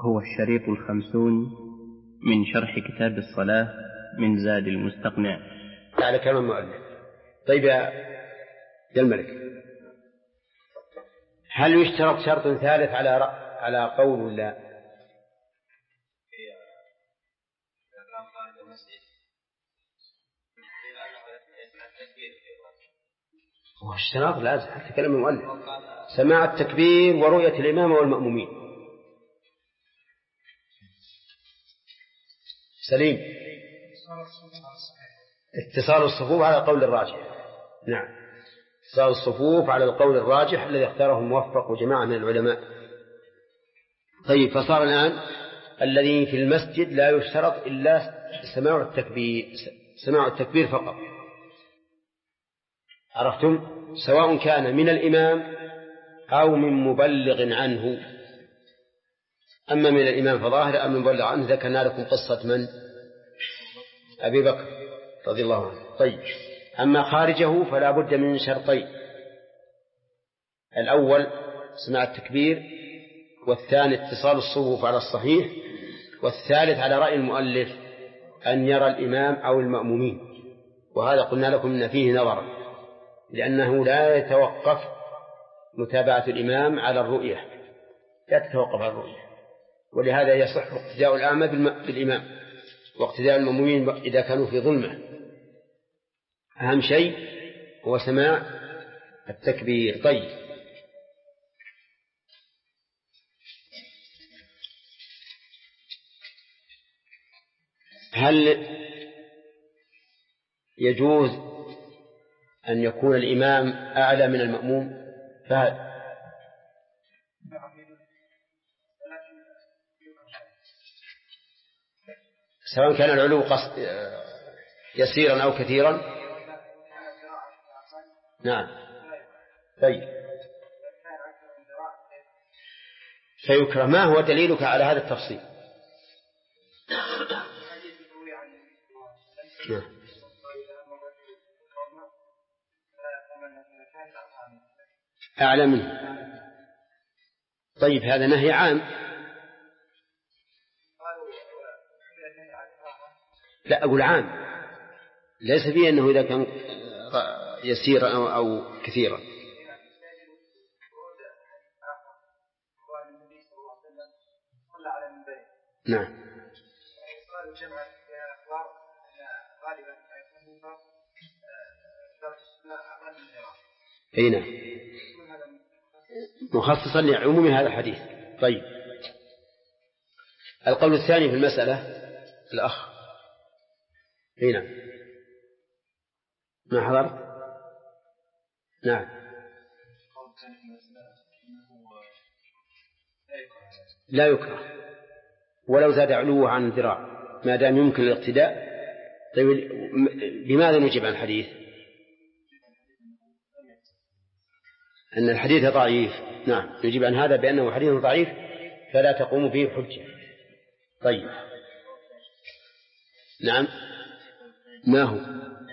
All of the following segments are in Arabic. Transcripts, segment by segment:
هو الشريط 50 من شرح كتاب الصلاة من زاد المستقنع على كلام المؤلف. طيب يا الملك، هل يشترط شرط ثالث على قول ولا هو اشتراط لازم حتى كلام المؤلف سماع التكبير ورؤية الإمام والمأمومين؟ سليم، اتصال الصفوف على القول الراجح. نعم، اتصال الصفوف على القول الراجح الذي اختاره الموفق وجماعة من العلماء. طيب، فصار الآن الذي في المسجد لا يشترط إلا سماع التكبير فقط. عرفتم؟ سواء كان من الإمام أو من مبلغ عنه. أما من الإمام فظاهر، أما من مبلغ عنه ذكرنا لكم قصة من؟ أبي بكر رضي الله عنه. طيب، أما خارجه فلا بد من شرطين: الأول سماع التكبير، والثاني اتصال الصفوف على الصحيح، والثالث على رأي المؤلف أن يرى الإمام أو المأمومين. وهذا قلنا لكم إن فيه نظرا، لأنه لا يتوقف متابعة الإمام على الرؤية، لا تتوقف على الرؤية، ولهذا يصح اقتداء الأعمى بالإمام واقتداء المأمومين إذا كانوا في ظلمة. أهم شيء هو سماع التكبير. طيب، هل يجوز أن يكون الإمام أعلى من المأموم؟ فهل سواء كان العلو يسيرا أو كثيرا؟ نعم. طيب، فيكره. ما هو دليلك على هذا التفصيل؟ نعم. أعلى منه. طيب، هذا نهي عام. لا، أقول عام، ليس فيه أنه إذا كان يسيرا أو كثيرا. نعم. هنا مخصصا لعموم هذا الحديث. طيب، القول الثاني في المسألة الأخ هنا ما حضر. نعم. لا يكره ولو زاد علوه عن ذراع ما دام يمكن الاقتداء. طيب، لماذا نجيب عن الحديث؟ أن الحديث ضعيف. نعم، نجيب عن هذا بأنه حديث ضعيف فلا تقوم به حجة. طيب، نعم. ما هو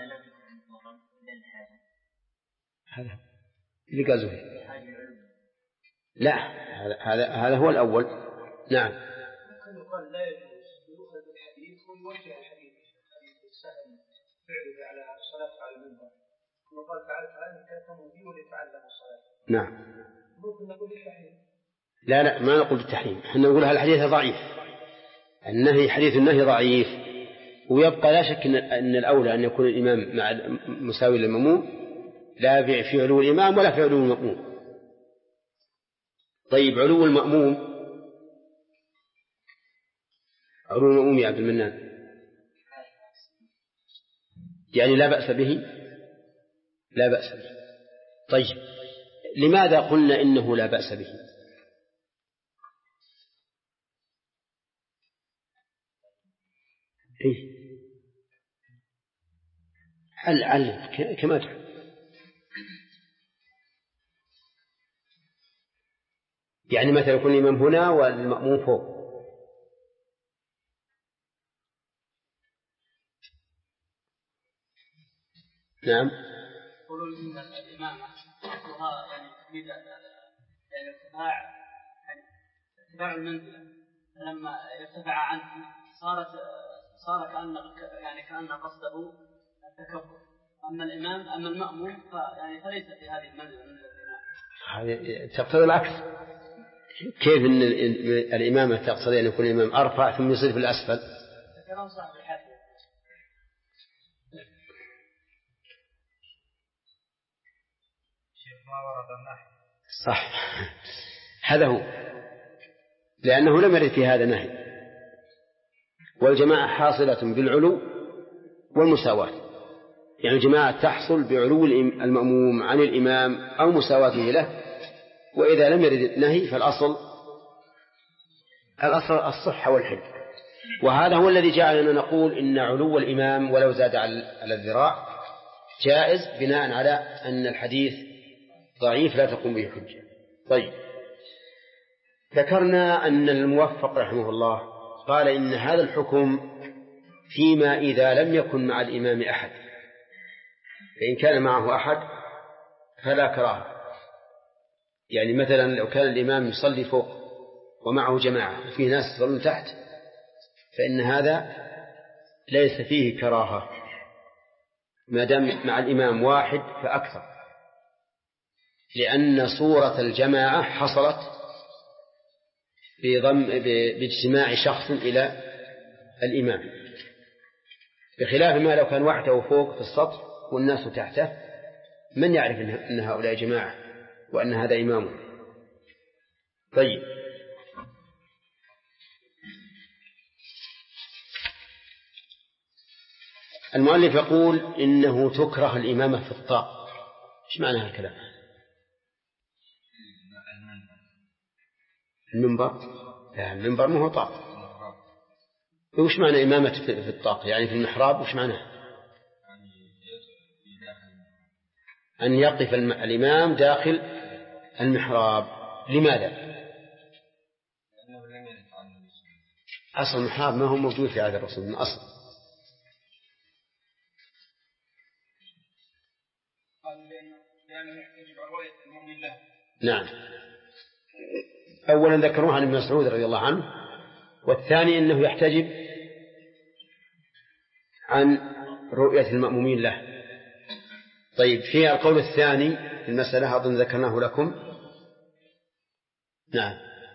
هذا اللي قازوه؟ لا، هذا هو الأول. نعم. يقال لا يجوز يؤخذ الحديث ويوجه الحديث السهل فعله على الصلاة على المنبر، وقال تعالى كاتموا بي ولتعلموا الصلاة. نعم. ممكن نقول التحريم؟ لا، ما نقول التحريم، احنا نقول هالحديث ضعيف. حديث النهي ضعيف، ويبقى لا شك أن الأولى أن يكون الإمام مع مساوي للمأموم، لا في علو الإمام ولا في علو المأموم. طيب، علو المأموم يا عبد المنان يعني لا بأس به؟ لا بأس به. طيب، لماذا قلنا إنه لا بأس به؟ علم كما تحب. يعني مثلا يكون الإمام هنا والمأموم فوق. نعم. قولوا الإمامة يعني اتباع المنزلة لما ارتفع عنه صار كأن قصده التكبر. أما المأموم فليس في هذه المنزلة. تقتضي العكس. كيف أن الإمامة تقتضي أن يكون الإمام أرفع ثم يصير في الأسفل؟ كلام صاحب الحاشية. شيخ ما ورد النهي. صح، هذا هو، لأنه لم يرد في هذا نهي. والجماعة حاصلة بالعلو والمساواة، يعني الجماعة تحصل بعلو المأموم عن الإمام أو مساواته له. وإذا لم يرد النهي فالأصل الصحة والحل. وهذا هو الذي جعلنا نقول إن علو الإمام ولو زاد على الذراع جائز، بناء على أن الحديث ضعيف لا تقوم به حجة. طيب، ذكرنا أن الموفق رحمه الله قال إن هذا الحكم فيما إذا لم يكن مع الإمام أحد، فإن كان معه أحد فلا كراهة. يعني مثلا لو كان الإمام يصلي فوق ومعه جماعة وفي ناس يصلون تحت، فإن هذا ليس فيه كراهة ما دام مع الإمام واحد فأكثر، لأن صورة الجماعة حصلت باجتماع شخص إلى الإمام، بخلاف ما لو كان وحده فوق في السطح والناس تحته، من يعرف أن هؤلاء جماعة وأن هذا إمامه. طيب، المؤلف يقول إنه تكره الإمامة في الطاق. إيش معنى هالكلام؟ المنبر؟ لا، المنبر ما هو طاق. وش معنى إمامة في الطاق؟ يعني في المحراب. وش معنى؟ أن يقف الإمام داخل المحراب. لماذا؟ أصل المحراب ما هو موجود في عهد الرسول من أصل. نعم، أولا ذكروها عن ابن مسعود رضي الله عنه، والثاني أنه يحتجب عن رؤية المأمومين له. طيب، في القول الثاني في المسألة أظن ذكرناه لكم. نعم،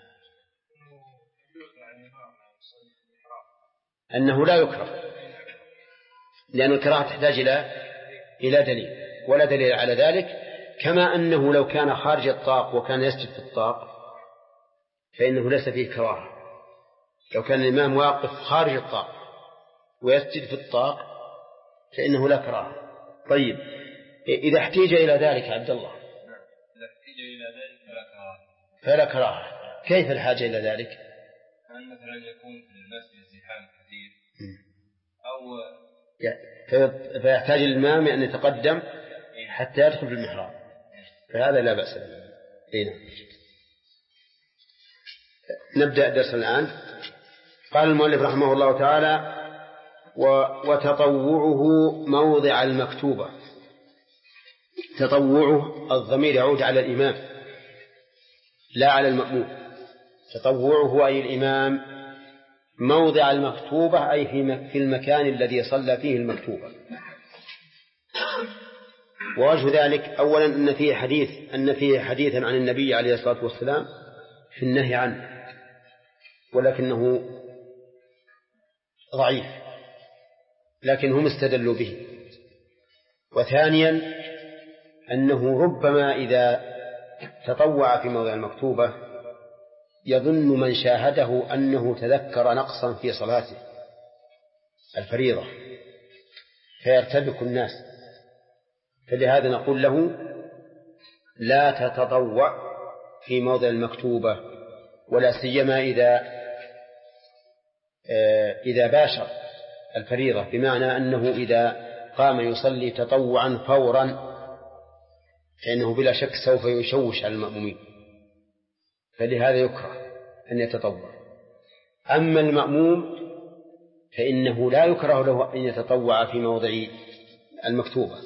أنه لا يكره، لأن الكراهة تحتاج إلى دليل، ولا دليل على ذلك. كما أنه لو كان خارج الطاق وكان يسجد في الطاق فإنه ليس فيه كراهة. لو كان الإمام واقف خارج الطاق ويسجد في الطاق فإنه لا كراهة. طيب، إذا احتيج إلى ذلك عبد الله، إذا احتيج إلى ذلك فلا كراهة. كيف الحاجة إلى ذلك؟ أن مثلا يكون في المسجد زحام كثير، أو فيحتاج الإمام أن يتقدم حتى يدخل في المحراب، فهذا لا بأس به. هنا نبدأ درس الآن. قال المؤلف رحمه الله تعالى: وتطوعه موضع المكتوبة. تطوعه الضمير يعود على الإمام لا على المأموم. تطوعه أي الإمام موضع المكتوبة أي في المكان الذي صلى فيه المكتوبة. ووجه ذلك أولا أن فيه حديثا عن النبي عليه الصلاة والسلام في النهي عنه، ولكنه ضعيف، لكن هم استدلوا به. وثانيا أنه ربما إذا تطوع في موضع المكتوبة يظن من شاهده أنه تذكر نقصا في صلاته الفريضة فيرتبك الناس، فلهذا نقول له لا تتطوع في موضع المكتوبة، ولا سيما إذا باشر الفريضة، بمعنى أنه إذا قام يصلي تطوعا فورا فإنه بلا شك سوف يشوش على المأمومين، فلهذا يكره أن يتطوع. أما المأموم فإنه لا يكره له أن يتطوع في موضع المكتوبة،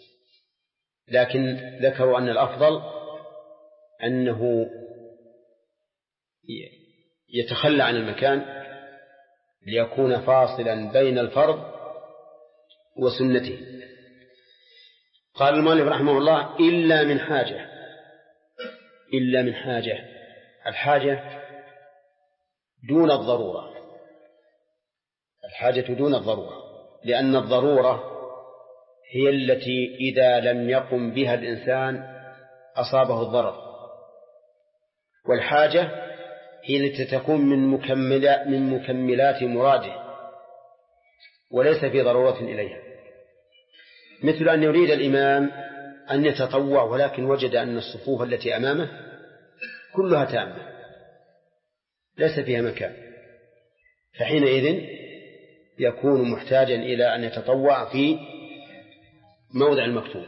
لكن ذكروا أن الأفضل أنه يتخلى عن المكان ليكون فاصلا بين الفرض وسنته. قال المؤلف رحمه الله: إلا من حاجة. إلا من حاجة، الحاجة دون الضرورة، الحاجة دون الضرورة، لأن الضرورة هي التي إذا لم يقم بها الإنسان أصابه الضرر، والحاجة هي التي تكون من مكملات مراده وليس في ضرورة إليها. مثل أن يريد الإمام أن يتطوع ولكن وجد أن الصفوف التي أمامه كلها تامة ليس فيها مكان، فحينئذ يكون محتاجا إلى أن يتطوع في موضع المكتوب.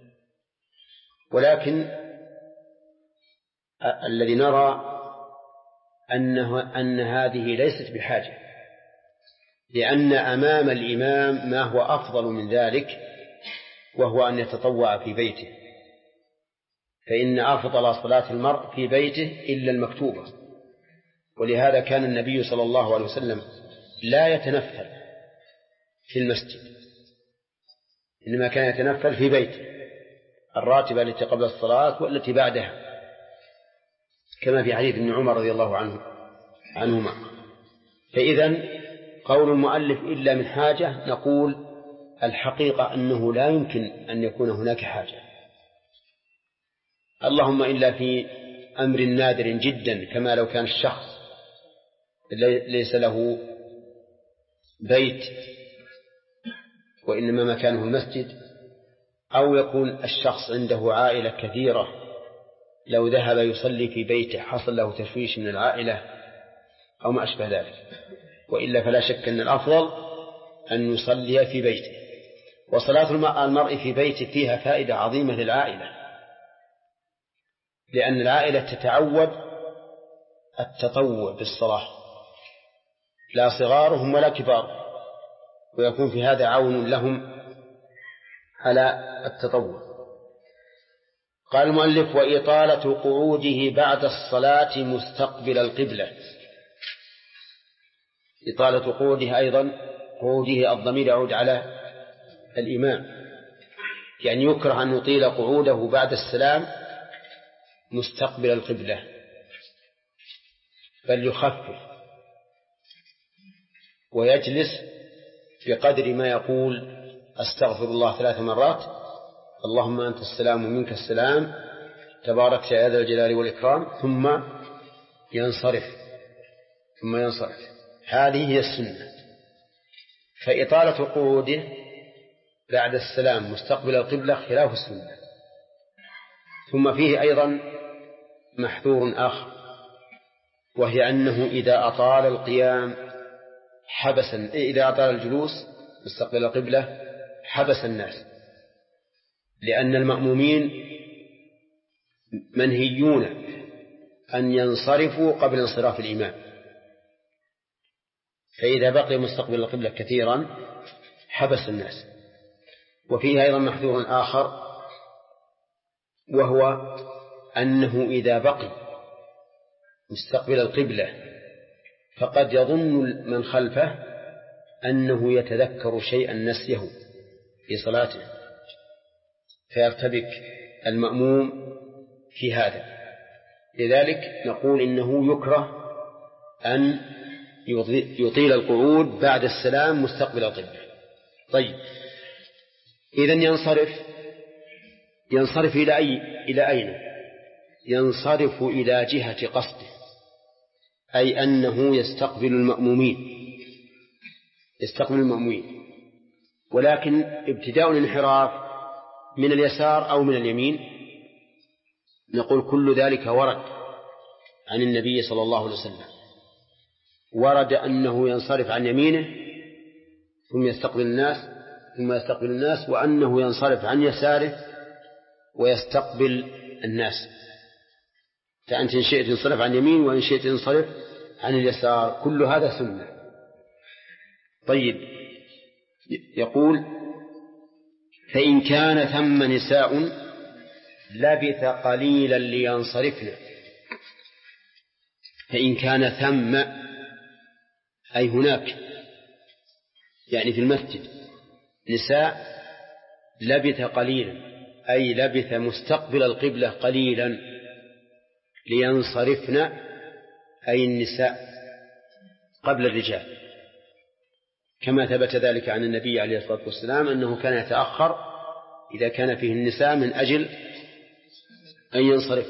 ولكن الذي نرى أن هذه ليست بحاجة، لأن أمام الإمام ما هو أفضل من ذلك، وهو أن يتطوع في بيته، فإن أفضل صلاة المرء في بيته إلا المكتوبة. ولهذا كان النبي صلى الله عليه وسلم لا يتنفل في المسجد، إنما كان يتنفل في بيته، الراتبة التي قبل الصلاة والتي بعدها، كما في حديث ابن عمر رضي الله عنهما. فإذن قول المؤلف إلا من حاجة، نقول الحقيقة أنه لا يمكن أن يكون هناك حاجة، اللهم إلا في أمر نادر جدا، كما لو كان الشخص ليس له بيت وإنما مكانه المسجد، أو يكون الشخص عنده عائلة كثيرة لو ذهب يصلي في بيته حصل له تشويش من العائلة أو ما أشبه ذلك. وإلا فلا شك أن الأفضل أن يصلي في بيته. وصلاة المرء في بيته فيها فائدة عظيمة للعائلة، لأن العائلة تتعود التطوع بالصلاة، لا صغارهم ولا كبار، ويكون في هذا عون لهم على التطوع. قال المؤلف: وإطالة قعوده بعد الصلاة مستقبل القبلة. إطالة قعوده أيضا، قعوده الضمير يعود على الإمام، يعني يكره أن يطيل قعوده بعد السلام مستقبل القبلة، بل يخفف ويجلس بقدر ما يقول أستغفر الله 3 مرات، اللهم أنت السلام ومنك السلام تبارك يا ذا الجلال والإكرام، ثم ينصرف. هذه هي السنة. فإطالة قعوده بعد السلام مستقبل القبلة خلاف السنة. ثم فيه أيضا محذور آخر، وهي أنه إذا أطال القيام إذا أطال الجلوس مستقبل القبلة حبس الناس، لأن المأمومين منهيون أن ينصرفوا قبل انصراف الإمام، فإذا بقي مستقبل القبلة كثيرا حبس الناس. وفيه أيضا محذور آخر، وهو أنه إذا بقي مستقبل القبلة فقد يظن من خلفه أنه يتذكر شيئا نسيه في صلاته، فيرتبك المأموم في هذا. لذلك نقول إنه يكره أن يطيل القعود بعد السلام مستقبل القبلة. طيب، إذن ينصرف إلى أين؟ ينصرف إلى جهة قصده، أي أنه يستقبل المأمومين، ولكن ابتداء الانحراف من اليسار أو من اليمين نقول كل ذلك ورد عن النبي صلى الله عليه وسلم. ورد أنه ينصرف عن يمينه ثم يستقبل الناس، وأنه ينصرف عن يساره ويستقبل الناس. فأنت إن شئت انصرف عن يمين، وإن شئت انصرف عن اليسار، كل هذا سنة. طيب، يقول: فإن كان ثم نساء لبث قليلا لينصرفن. فإن كان ثم أي هناك يعني في المسجد نساء لبث قليلا أي لبث مستقبل القبلة قليلا لينصرفن أي النساء قبل الرجال، كما ثبت ذلك عن النبي عليه الصلاة والسلام أنه كان يتأخر إذا كان فيه النساء من أجل أن ينصرف،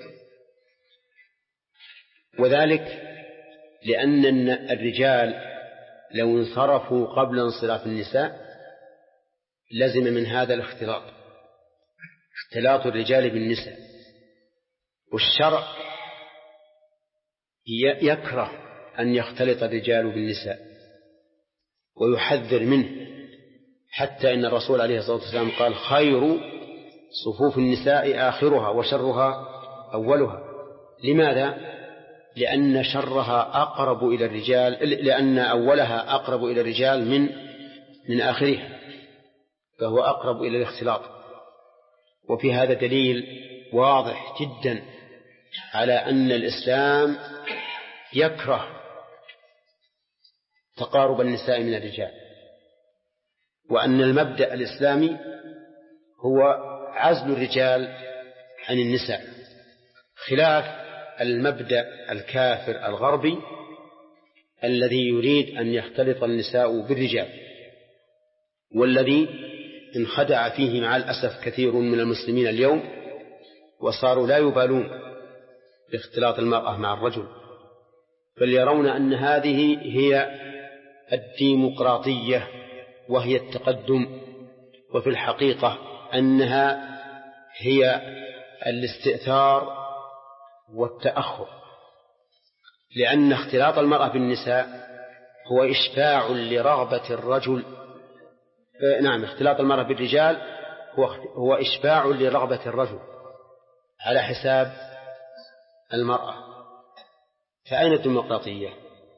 وذلك لأن الرجال لو انصرفوا قبل انصراف النساء لزم من هذا الاختلاط، اختلاط الرجال بالنساء، والشرع يكره أن يختلط الرجال بالنساء ويحذر منه، حتى إن الرسول عليه الصلاة والسلام قال خير صفوف النساء آخرها وشرها أولها. لماذا؟ لأن شرها أقرب إلى الرجال، لأن أولها أقرب إلى الرجال من آخرها، فهو أقرب إلى الاختلاط. وفي هذا دليل واضح جدا على أن الإسلام يكره تقارب النساء من الرجال، وأن المبدأ الإسلامي هو عزل الرجال عن النساء، خلاف المبدأ الكافر الغربي الذي يريد أن يختلط النساء بالرجال، والذي انخدع فيه مع الأسف كثير من المسلمين اليوم، وصاروا لا يبالون باختلاط المرأة مع الرجل، بل يرون أن هذه هي الديمقراطية وهي التقدم، وفي الحقيقة أنها هي الاستئثار والتأخر، لأن اختلاط المرأة بالنساء هو إشباع لرغبة الرجل، اختلاط المرأة بالرجال هو إشباع لرغبة الرجل على حساب المرأة. فأين الديمقراطية؟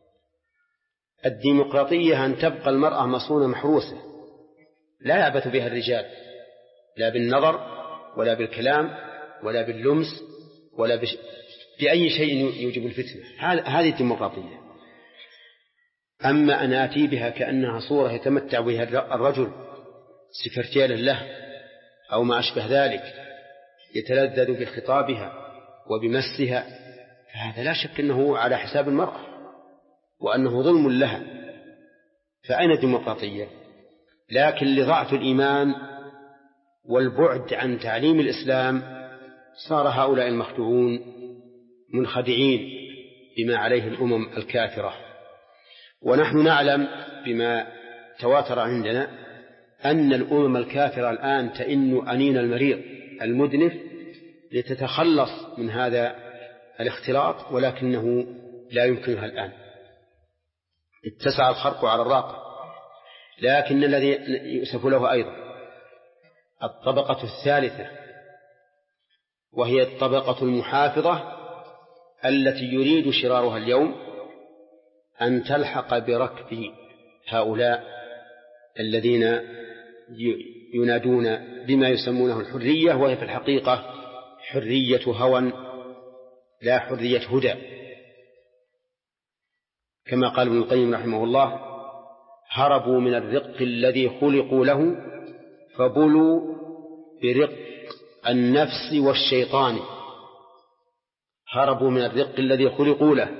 الديمقراطية أن تبقى المرأة مصونة محروسة لا يعبث بها الرجال، لا بالنظر ولا بالكلام ولا باللمس ولا بأي شيء يوجب الفتنة. هذه الديمقراطية. أما أن آتي بها كأنها صورة يتمتع بها الرجل سكرتيلا له أو ما أشبه ذلك يتلذذ بخطابها وبمسها، فهذا لا شك أنه على حساب المرأة وأنه ظلم لها. فأين الديمقراطية؟ لكن لضعف الإيمان والبعد عن تعليم الإسلام صار هؤلاء المخدوعون منخدعين بما عليه الأمم الكافرة. ونحن نعلم بما تواتر عندنا أن الأمم الكافرة الآن تئن أنين المريض المدنف لتتخلص من هذا الاختلاط، ولكنه لا يمكنها الآن، اتسع الخرق على الراقة. لكن الذي يؤسف له أيضا الطبقة الثالثة، وهي الطبقة المحافظة التي يريد شرارها اليوم أن تلحق بركب هؤلاء الذين ينادون بما يسمونه الحرية، وهي في الحقيقة حرية هوى لا حرية هدى، كما قال ابن القيم رحمه الله: هربوا من الرق الذي خلقوا له فبلوا برق النفس والشيطان. هربوا من الرق الذي خلقوا له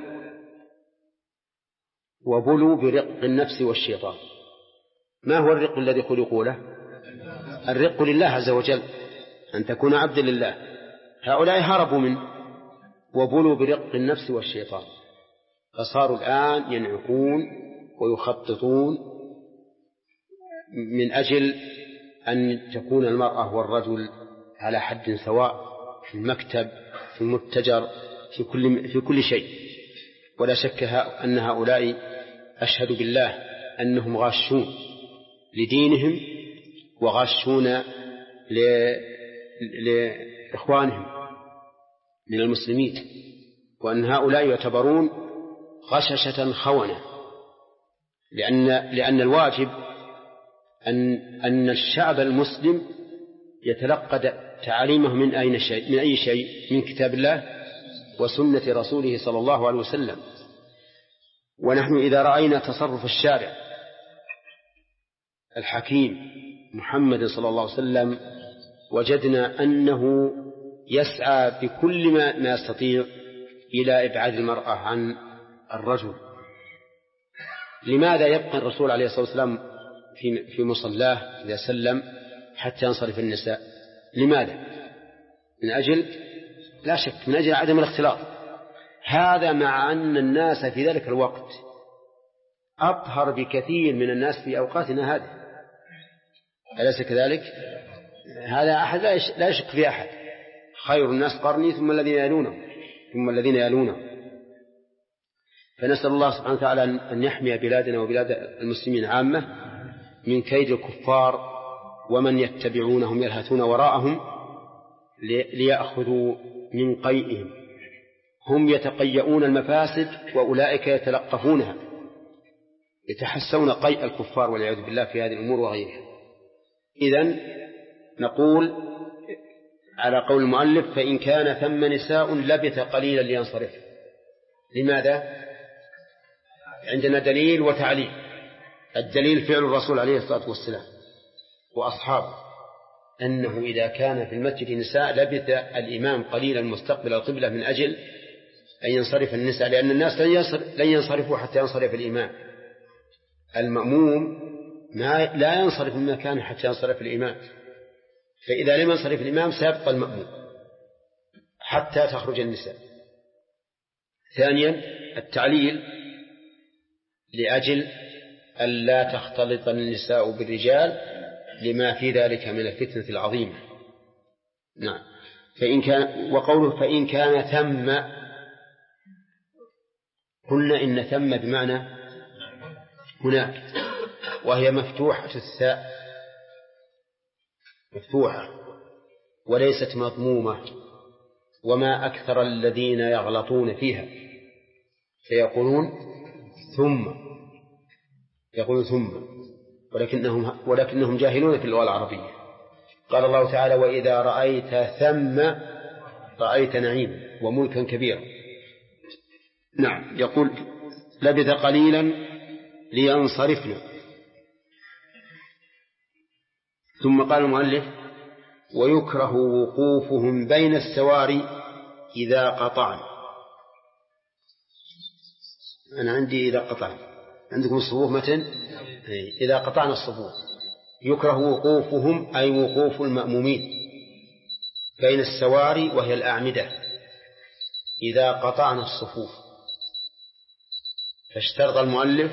وبلوا برق النفس والشيطان. ما هو الرق الذي خلقوا له؟ الرق لله عز وجل، أن تكون عبدا لله. هؤلاء هربوا منه وبلوا برق النفس والشيطان، فصاروا الآن ينعقون ويخططون من أجل أن تكون المرأة والرجل على حد سواء في المكتب، في المتجر، في كل شيء. ولا شك أن هؤلاء أشهد بالله أنهم غاشون لدينهم وغاشون لإخوانهم من المسلمين، وأن هؤلاء يعتبرون غششة خونة، لأن الواجب أن الشعب المسلم يتلقى تعاليمه من أي شيء؟ من كتاب الله وسنة رسوله صلى الله عليه وسلم. ونحن إذا رأينا تصرف الشارع الحكيم محمد صلى الله عليه وسلم وجدنا أنه يسعى بكل ما يستطيع إلى إبعاد المرأة عن الرجل. لماذا يبقى الرسول عليه الصلاة والسلام في مصلاه إذا سلم حتى ينصرف النساء؟ لماذا؟ من أجل لا شك من أجل عدم الاختلاط. هذا مع أن الناس في ذلك الوقت أطهر بكثير من الناس في أوقاتنا هذه، أليس كذلك؟ هذا أحد لا يشك في أحد. خير الناس قرني ثم الذين يلونهم فنسأل الله سبحانه وتعالى أن يحمي بلادنا وبلاد المسلمين عامة من كيد الكفار ومن يتبعونهم يلهثون وراءهم ليأخذوا من قيئهم. هم يتقيؤون المفاسد وأولئك يتلقفونها، يتحسون قيء الكفار والعياذ بالله في هذه الأمور وغيرها. إذن نقول على قول المؤلف: فإن كان ثم نساء لبث قليلا لينصرف. لماذا؟ عندنا دليل وتعليل. الدليل فعل الرسول عليه الصلاة والسلام وأصحابه، أنه إذا كان في المسجد نساء لبث الإمام قليلا مستقبل القبلة من أجل أن ينصرف النساء، لأن الناس لن ينصرفوا حتى ينصرف الإمام. المأموم لا ينصرف من مكانه حتى ينصرف الإمام، فإذا لم ينصرف الإمام سيبقى المأموم حتى تخرج النساء. ثانيا التعليل لأجل ألا تختلط النساء بالرجال لما في ذلك من الفتنة العظيمة. نعم. وقوله فإن كان ثم، قلنا إن ثم بمعنى هناك، وهي مفتوحة الثاء، مفتوحة وليست مضمومة. وما أكثر الذين يغلطون فيها فيقولون ثم، ولكنهم جاهلون في اللغة العربية. قال الله تعالى: وإذا رأيت ثم رأيت نعيما وملكا كبيرا. نعم. يقول: لبث قليلا لينصرفنا. ثم قال المؤلف: ويكره وقوفهم بين السواري إذا قطعن. أنا عندي إذا قطعن، عندكم الصفوف متن؟ إذا قطعنا الصفوف. يكره وقوفهم أي وقوف المأمومين بين السواري وهي الأعمدة إذا قطعنا الصفوف. فاشترط المؤلف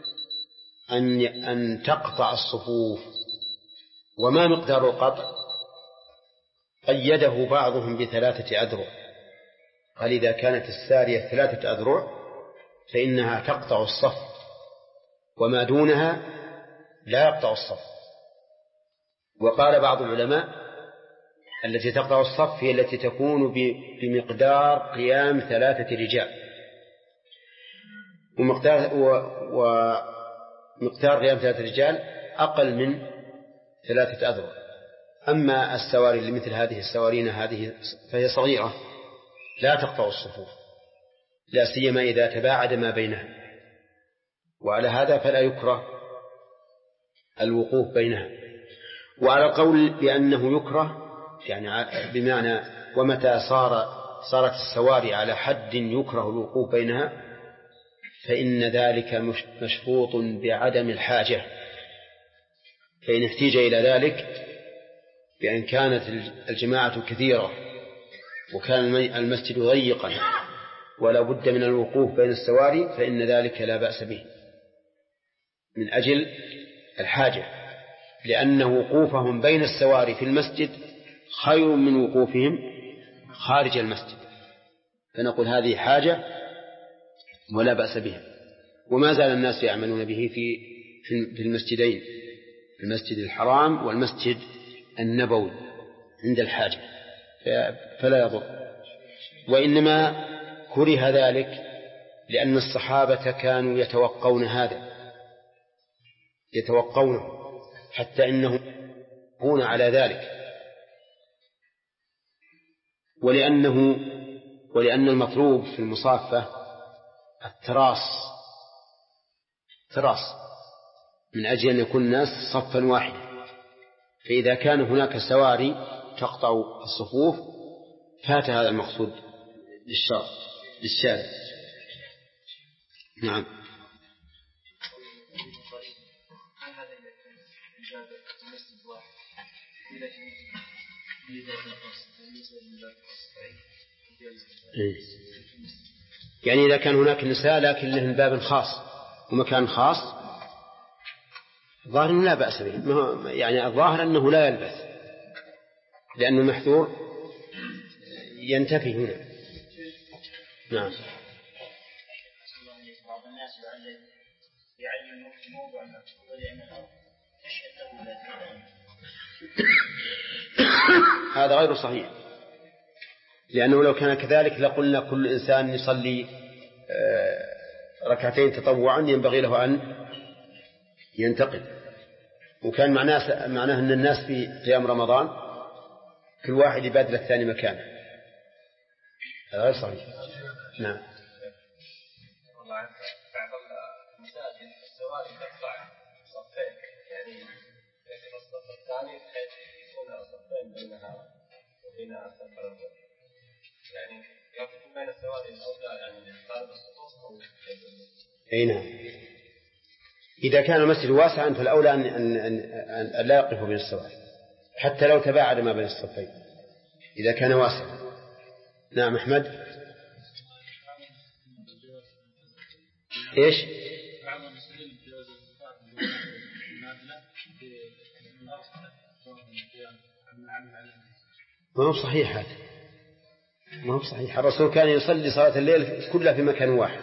أن تقطع الصفوف. وما مقدار القطع؟ قيده بعضهم ب3 أذرع. قال: إذا كانت السارية 3 أذرع فإنها تقطع الصف، وما دونها لا يقطع الصف. وقال بعض العلماء: التي تقطع الصف هي التي تكون بمقدار قيام 3 رجال، ومقدار قيام 3 رجال أقل من 3 أذرع. أما السواري لمثل هذه السوارين هذه فهي صغيرة لا تقطع الصفوف، لا سيما إذا تباعد ما بينها. وعلى هذا فلا يكره الوقوف بينها. وعلى القول بأنه يكره يعني بمعنى ومتى صارت السواري على حد يكره الوقوف بينها فإن ذلك مشروط بعدم الحاجة. فإن احتيج إلى ذلك بأن كانت الجماعة كثيرة وكان المسجد ضيقا ولا بد من الوقوف بين السواري فإن ذلك لا بأس به من أجل الحاجة، لأن وقوفهم بين السواري في المسجد خير من وقوفهم خارج المسجد. فنقول هذه حاجة ولا بأس به. وما زال الناس يعملون به في المسجدين، في المسجد الحرام والمسجد النبوي عند الحاجة، فلا يضر. وإنما كره ذلك لأن الصحابة كانوا يتوقون هذا، يتوقونه حتى إنهم يكون على ذلك، ولأنه ولأن المطلوب في المصافة التراص من أجل أن يكون الناس صفا واحدا. فإذا كان هناك سواري تقطع الصفوف فات هذا المقصود للشارع. نعم. يعني إذا كان هناك نساء لكن لهم باب خاص ومكان خاص ظاهر لا بأس به، يعني الظاهر أنه لا يلبث لأنه المحذور ينتفي هنا. نعم. هذا غير صحيح، لأنه لو كان كذلك لقلنا كل إنسان يصلي ركعتين تطوعا ينبغي له أن ينتقل، وكان معناه أن الناس في قيام رمضان كل واحد يبادل الثاني مكانه. هذا غير صحيح. نعم. بعض المساجد السواري تقطع صفين، يعني يجب الصف الثاني بحيث يكون صفين بينها وبين الصف الأول، يعني يقف بين السواري الأولى يعني طالب الصفوف أو أي نعم. إذا كان المسجد واسعا فالأولى أن لا يقف بين السواري حتى لو تباعد ما بين الصفين إذا كان واسعا. نعم أحمد. إيش؟ ما هو صحيح هذا، ما هو صحيح. الرسول كان يصلي صلاة الليل كلها في مكان واحد.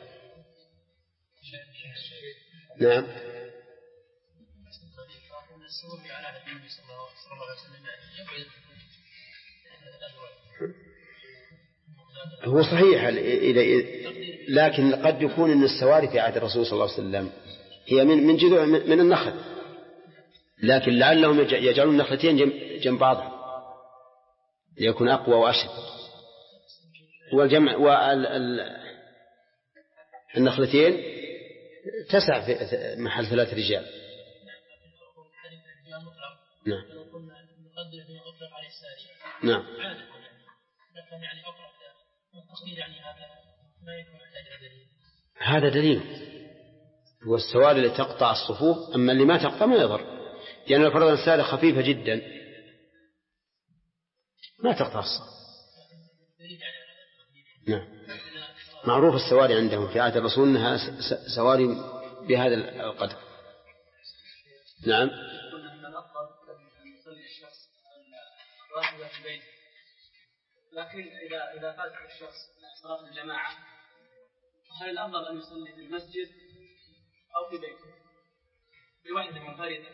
نعم. هو صحيح لكن قد يكون أن السواري في عهد الرسول صلى الله عليه وسلم هي من جذوع من النخل، لكن لعلهم يجعلون النخلتين جنب بعضها ليكون أقوى وأشد، والجمع والنخلتين تسع في محل 3 رجال. نعم. نعم. هذا دليل، والسواري اللي تقطع الصفوف، أما اللي ما تقطع ما يضر، يعني الفرض السارة خفيفة جدا ما تقطع الصف. نعم. معروف السواري عندهم في عهد الرسول أنها سواري بهذا القدر. نعم. لكن إذا فات الشخص صلاة الجماعة هل الأفضل أن يصلي في المسجد أو في بيته بوحدة منفردة؟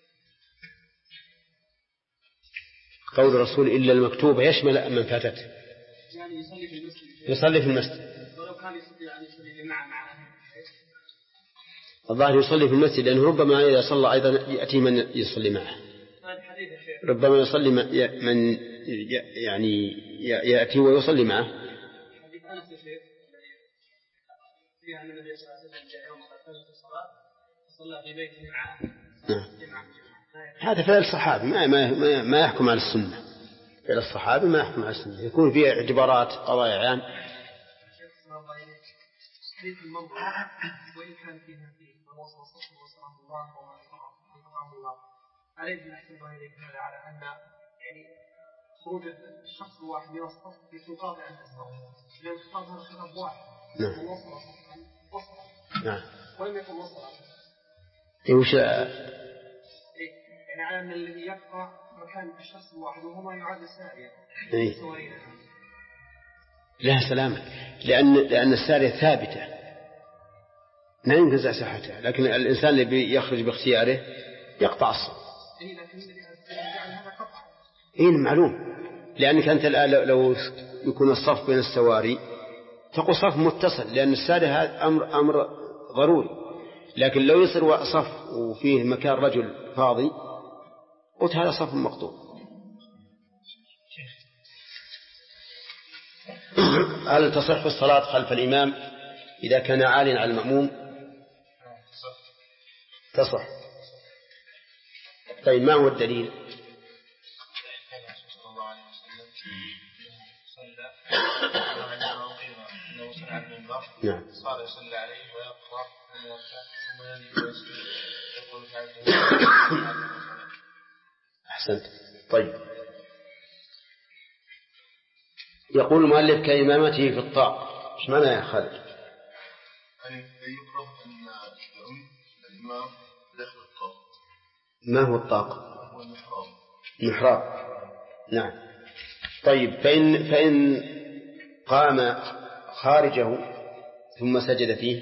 قول الرسول إلا المكتوبة يشمل من فاتته، يعني يصلي في المسجد. يصلي في المسجد ولو كان يستطيع أن يصلي جماعة معه الظاهر يصلي في المسجد، لأنه ربما إذا صلى أيضا يأتي من يصلي معه، ربما يصلي من يعني يأتي ويصلي معه. حديث أنس فيها أن النبي صلى الله عليه وسلم جاء يوم قد فجر الصلاة صلى في بيته معه. هذا فعل الصحابي ما يحكم على السنة، فعل الصحابي ما يحكم على السنة، يكون فيه اعتبارات قضايا عام. وإن كان فيها وصف الله وما يفعله الله عليه من أحسن الله إليك هذا على أن يعني خروج الشخص الواحد من الصف يقاطع عن الصف، لأن الخطاب هذا خطاب واحد. نعم. وصل. نعم. ولم يكن وصل. يعني على أن الذي يقطع مكان الشخص الواحد وهو ما يعاد السارية. لا سلامة، لأن السارية ثابتة لا ينتزع ساحتها، لكن الإنسان اللي بيخرج باختياره يقطع الصف. معلوم، لأنك أنت الآن لو يكون الصف بين السواري تقول صف متصل، لأن السارية هذا أمر ضروري، لكن لو يصير صف وفيه مكان رجل فاضي قلت هذا صف مقطوع. هل تصح الصلاة خلف الإمام إذا كان عالٍ على المأموم؟ تصح. طيب ما هو الدليل؟ نعم. صار يصلي عليه ويقرأ ثم يقول أحسنت. طيب يقول المؤلف كإمامته في الطاق، إيش معنى يا خالد؟ يعني يكره أن الإمام داخل الطاق. ما هو الطاق؟ هو المحراب. المحراب، نعم. طيب فإن قام خارجه ثم سجد فيه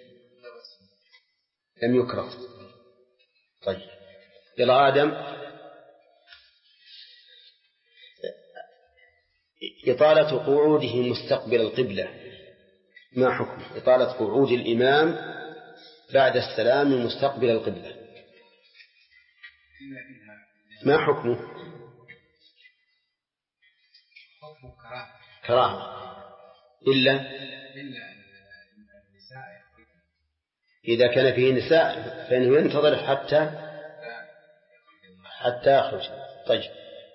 لم يكره. طيب يلا آدم، إطالة قعوده مستقبل القبلة ما حكم إطالة قعود الإمام بعد السلام مستقبل القبلة؟ ما حكمه؟ كراهة إلا إذا كان فيه نساء فإنه ينتظر حتى يخرج. طيب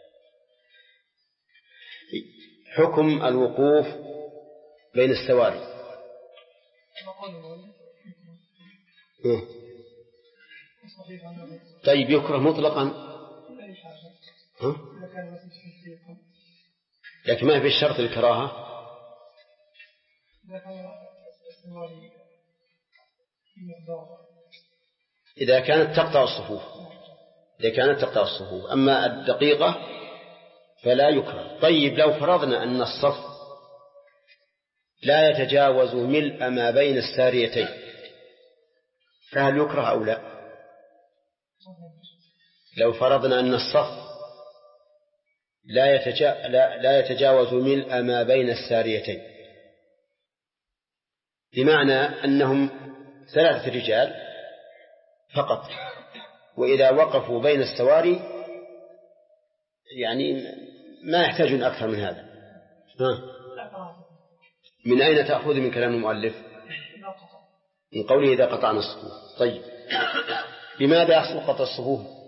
حكم الوقوف بين السواري. طيب يكره مطلقا لكن ما في الشرط الكراهة. إذا كانت تقطع الصفوف أما الدقيقة فلا يكره. طيب لو فرضنا أن الصف لا يتجاوز ملء ما بين الساريتين فهل يكره أو لا؟ لو فرضنا أن الصف لا يتجاوز ملء ما بين الساريتين، بمعنى أنهم 3 رجال فقط، وإذا وقفوا بين السواري يعني ما يحتاجون أكثر من هذا. من أين تأخذ من كلام المؤلف؟ من قوله إذا قطعنا الصفوف. طيب بماذا يحصل قطع الصفوف؟ 3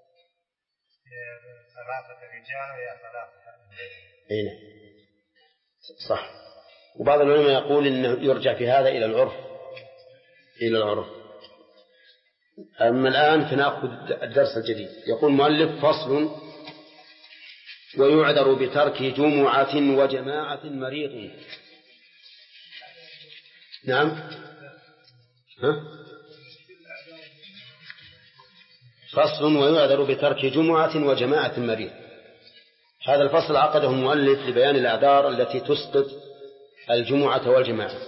رجال ويا 3. أين صح. وبعض العلماء يقول إنه يرجع في هذا إلى العرف. أما الآن فنأخذ الدرس الجديد. يقول المؤلف فصل: ويعذر بترك جمعة وجماعة مريض. نعم. فصل: ويعذر بترك جمعة وجماعة مريض. هذا الفصل عقده المؤلف لبيان الأعذار التي تسقط الجمعة والجماعة.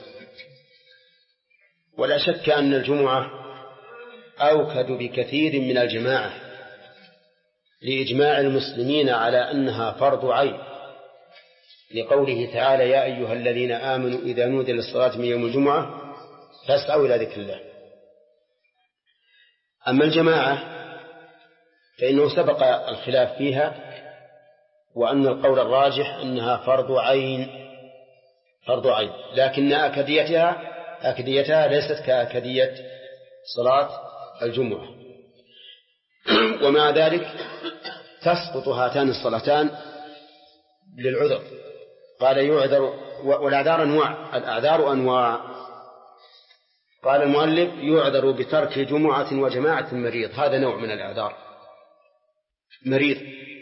ولا شك أن الجمعة أوكد بكثير من الجماعة لإجماع المسلمين على أنها فرض عين، لقوله تعالى: يا أيها الذين آمنوا إذا نودي للصلاة من يوم الجمعة فاسعوا إلى ذكر الله. أما الجماعة فإنه سبق الخلاف فيها، وأن القول الراجح أنها فرض عين، لكن أكديتها ليست كأكدية صلاة الجمعة. ومع ذلك تسقط هاتان الصلاتان للعذر. قال يعذر، والأعذار أنواع. قال المؤلف: يعذر بترك جمعة وجماعة مريض. هذا نوع من الأعذار، مريض.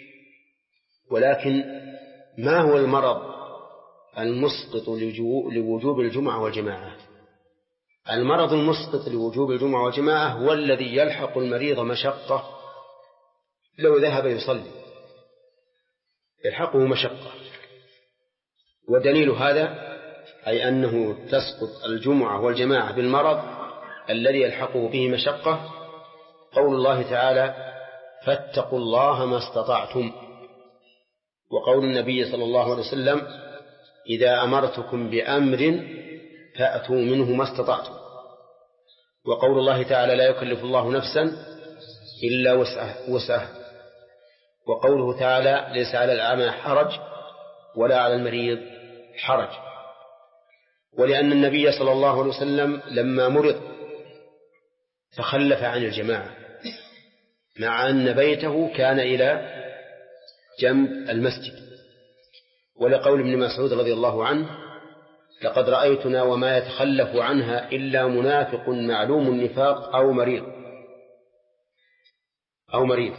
ولكن ما هو المرض المسقط لوجوب الجمعة والجماعة؟ المرض المسقط لوجوب الجمعة والجماعة هو الذي يلحق المريض مشقة لو ذهب يصلي، يلحقه مشقة. ودليل هذا أي أنه تسقط الجمعة والجماعة بالمرض الذي يلحقه به مشقة قول الله تعالى: فاتقوا الله ما استطعتم. وقول النبي صلى الله عليه وسلم: إذا أمرتكم بأمر فأتوا منه ما استطعتم. وقول الله تعالى: لا يكلف الله نفسا إلا وسعها. وقوله تعالى: ليس على الأعمى حرج ولا على المريض حرج. ولأن النبي صلى الله عليه وسلم لما مرض تخلف عن الجماعة مع أن بيته كان إلى جنب المسجد، ولقول ابن مسعود رضي الله عنه: لقد رأيتنا وما يتخلف عنها إلا منافق معلوم النفاق أو مريض.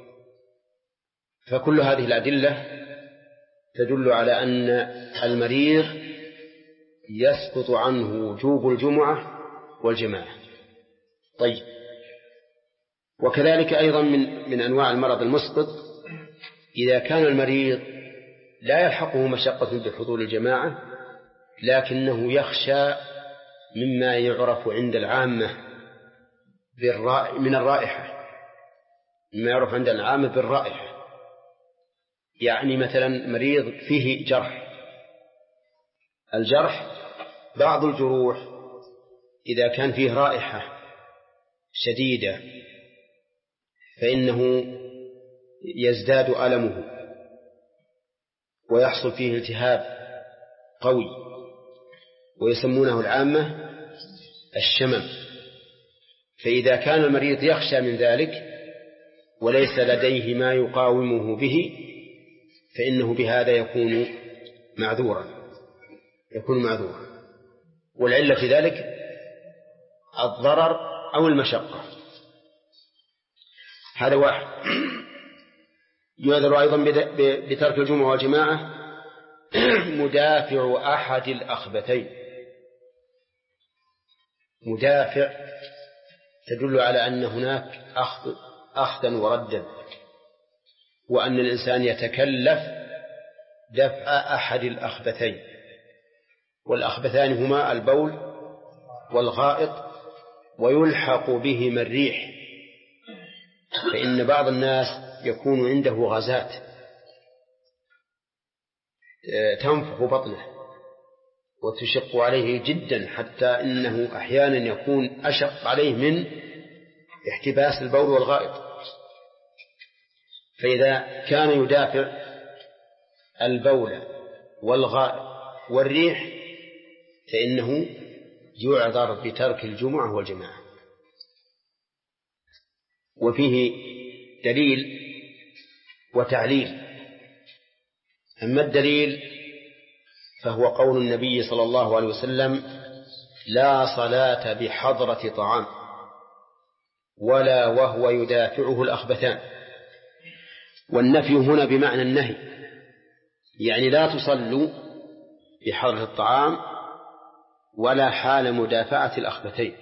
فكل هذه الأدلة تدل على أن المريض يسقط عنه وجوب الجمعة والجماعة. طيب، وكذلك أيضا من أنواع المرض المسقط إذا كان المريض لا يلحقه مشقة بحضور الجماعة لكنه يخشى مما يعرف عند العامة من الرائحة، مما يعرف عند العامة بالرائحة. يعني مثلا مريض فيه جرح، الجرح بعض الجروح إذا كان فيه رائحة شديدة فإنه يزداد ألمه ويحصل فيه التهاب قوي، ويسمونه العامة الشمم. فإذا كان المريض يخشى من ذلك وليس لديه ما يقاومه به فإنه بهذا يكون معذورا. والعلة في ذلك الضرر أو المشقة. هذا واحد. يعذر أيضا بترك الجمعة والجماعة مدافع أحد الأخبثين. مدافع تدل على أن هناك أخذا وردا، وأن الإنسان يتكلف دفع أحد الأخبثين، والأخبثان هما البول والغائط، ويلحق بهما الريح. فإن بعض الناس يكون عنده غازات تنفخ بطنه وتشق عليه جدا، حتى إنه أحيانا يكون أشق عليه من احتباس البول والغائط. فإذا كان يدافع البول والغائط والريح فإنه يعذر بترك الجمعة والجماعة. وفيه دليل وتعليل. أما الدليل فهو قول النبي صلى الله عليه وسلم: لا صلاة بحضرة طعام ولا وهو يدافعه الأخبثان. والنفي هنا بمعنى النهي، يعني لا تصلوا بحضرة الطعام ولا حال مدافعة الأخبثين.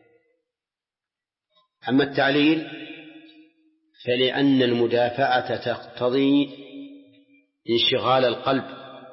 أما التعليل فلأن المدافعة تقتضي انشغال القلب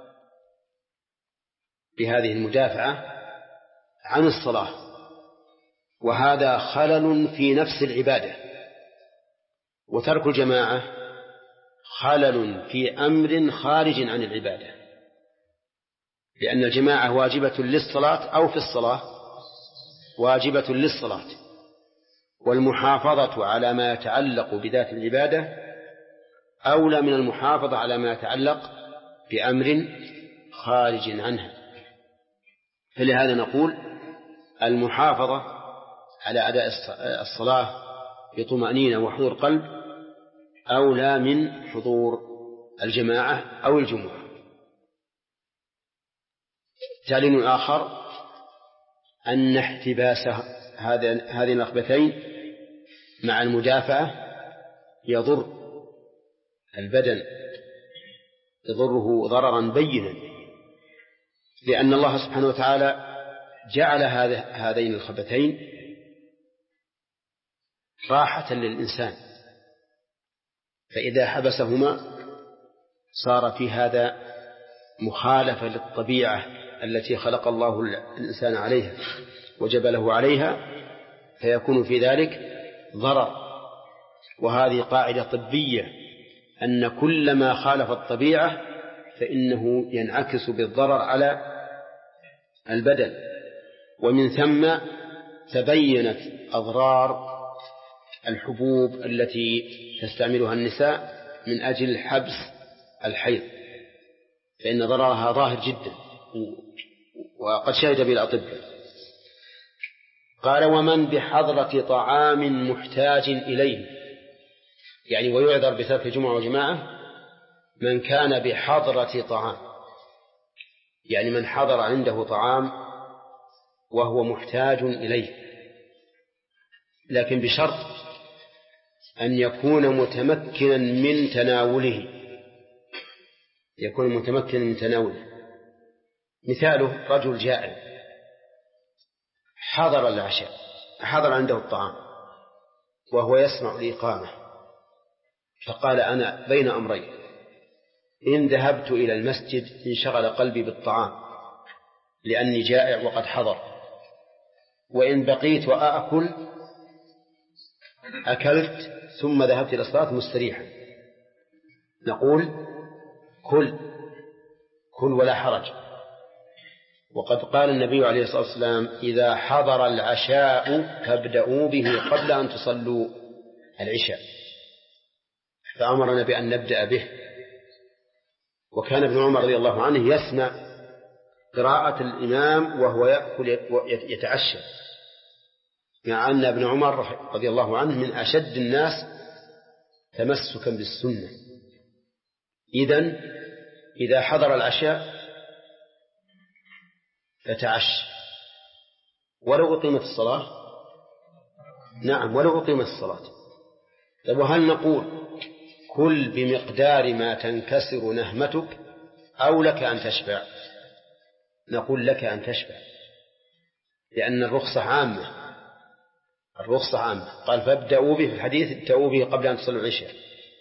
بهذه المدافعة عن الصلاة، وهذا خلل في نفس العبادة. وترك الجماعة خلل في أمر خارج عن العبادة، لأن الجماعة واجبة للصلاة أو في الصلاة واجبة للصلاة، والمحافظة على ما يتعلق بذات العبادة أولى من المحافظة على ما يتعلق بأمر خارج عنها. فلهذا نقول المحافظة على أداء الصلاة بطمأنينة وحضور قلب أولى من حضور الجماعة أو الجمعة. تعليل آخر أن احتباس هذين الأخبثين مع المدافعة يضر البدن، يضره ضررا بينا، لأن الله سبحانه وتعالى جعل هذين الخبثين راحة للإنسان، فإذا حبسهما صار في هذا مخالفة للطبيعة التي خلق الله الإنسان عليها وجبله عليها، فيكون في ذلك ضرر. وهذه قاعدة طبية أن كل ما خالف الطبيعة فإنه ينعكس بالضرر على البدن. ومن ثم تبينت أضرار الحبوب التي تستعملها النساء من أجل حبس الحيض، فإن ضررها ظاهر جدا. وقد شهد به الأطباء. قال ومن بحضرة طعام محتاج إليه، يعني ويعذر بترك الجمعة والجماعة من كان بحضرة طعام، يعني من حضر عنده طعام وهو محتاج إليه، لكن بشرط أن يكون متمكنا من تناوله، يكون متمكنا من تناوله. مثاله رجل جائع حضر العشاء، حضر عنده الطعام وهو يسمع الإقامة، فقال أنا بين أمرين، إن ذهبت إلى المسجد انشغل قلبي بالطعام لأني جائع وقد حضر، وإن بقيت وأأكل أكلت ثم ذهبت إلى الصلاة مستريحا. نقول كل ولا حرج. وقد قال النبي عليه الصلاة والسلام إذا حضر العشاء فابدأوا به قبل أن تصلوا العشاء، فأمرنا بأن نبدأ به. وكان ابن عمر رضي الله عنه يسمع قراءة الإمام وهو يأكل يتعشى، مع أن ابن عمر رضي الله عنه من أشد الناس تمسكا بالسنة. إذا حضر العشاء فتعشى ولو أقيمت الصلاة. نعم ولو أقيمت الصلاة. وهل نقول كل بمقدار ما تنكسر نهمتك أو لك أن تشبع؟ نقول لك أن تشبع، لأن الرخصة عامة. قال فابدأوا به في الحديث، ابدأوا به قبل أن تصلوا العشاء.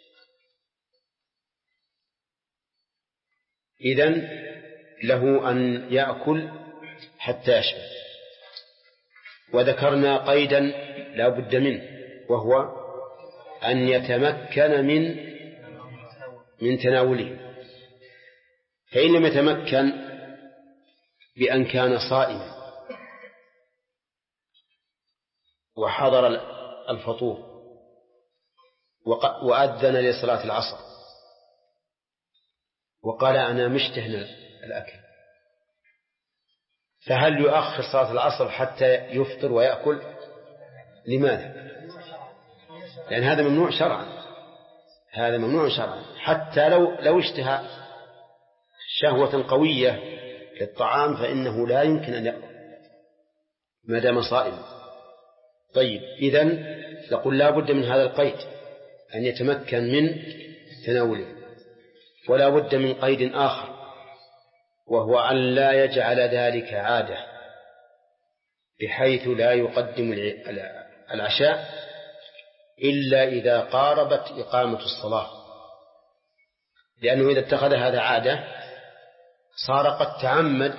إذن له أن يأكل حتى يشبع. وذكرنا قيدا لا بد منه، وهو أن يتمكن من تناوله. فإن لم يتمكن بأن كان صائما وحضر الفطور وأذن لصلاة العصر وقال أنا مشتهن الأكل، فهل يؤخر صلاة العصر حتى يفطر ويأكل؟ لماذا؟ لأن هذا ممنوع شرعا. حتى لو اشتهى شهوة قوية للطعام فإنه لا يمكن أن يأكل ما دام صائم. طيب إذن نقول لا بد من هذا القيد، أن يتمكن من تناوله. ولا بد من قيد آخر، وهو أن لا يجعل ذلك عادة، بحيث لا يقدم العشاء إلا إذا قاربت إقامة الصلاة، لأنه إذا اتخذ هذا عادة صار قد تعمد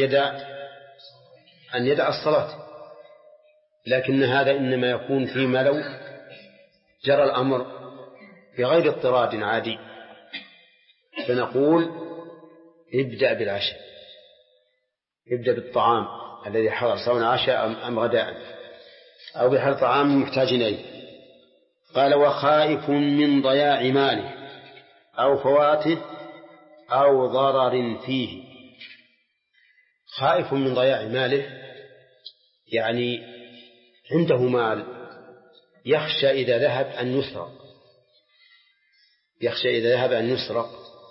أن يدع الصلاة. لكن هذا إنما يكون فيما لو جرى الأمر بغير اضطراد عادي، فنقول ابدأ بالعشاء، ابدأ بالطعام الذي حضر سواء عشاء أم غداء، أو بحضر طعام محتاج إليه. قال وخائف من ضياع ماله أو فواته أو ضرر فيه. خائف من ضياع ماله يعني عنده مال يخشى إذا ذهب أن يسرق،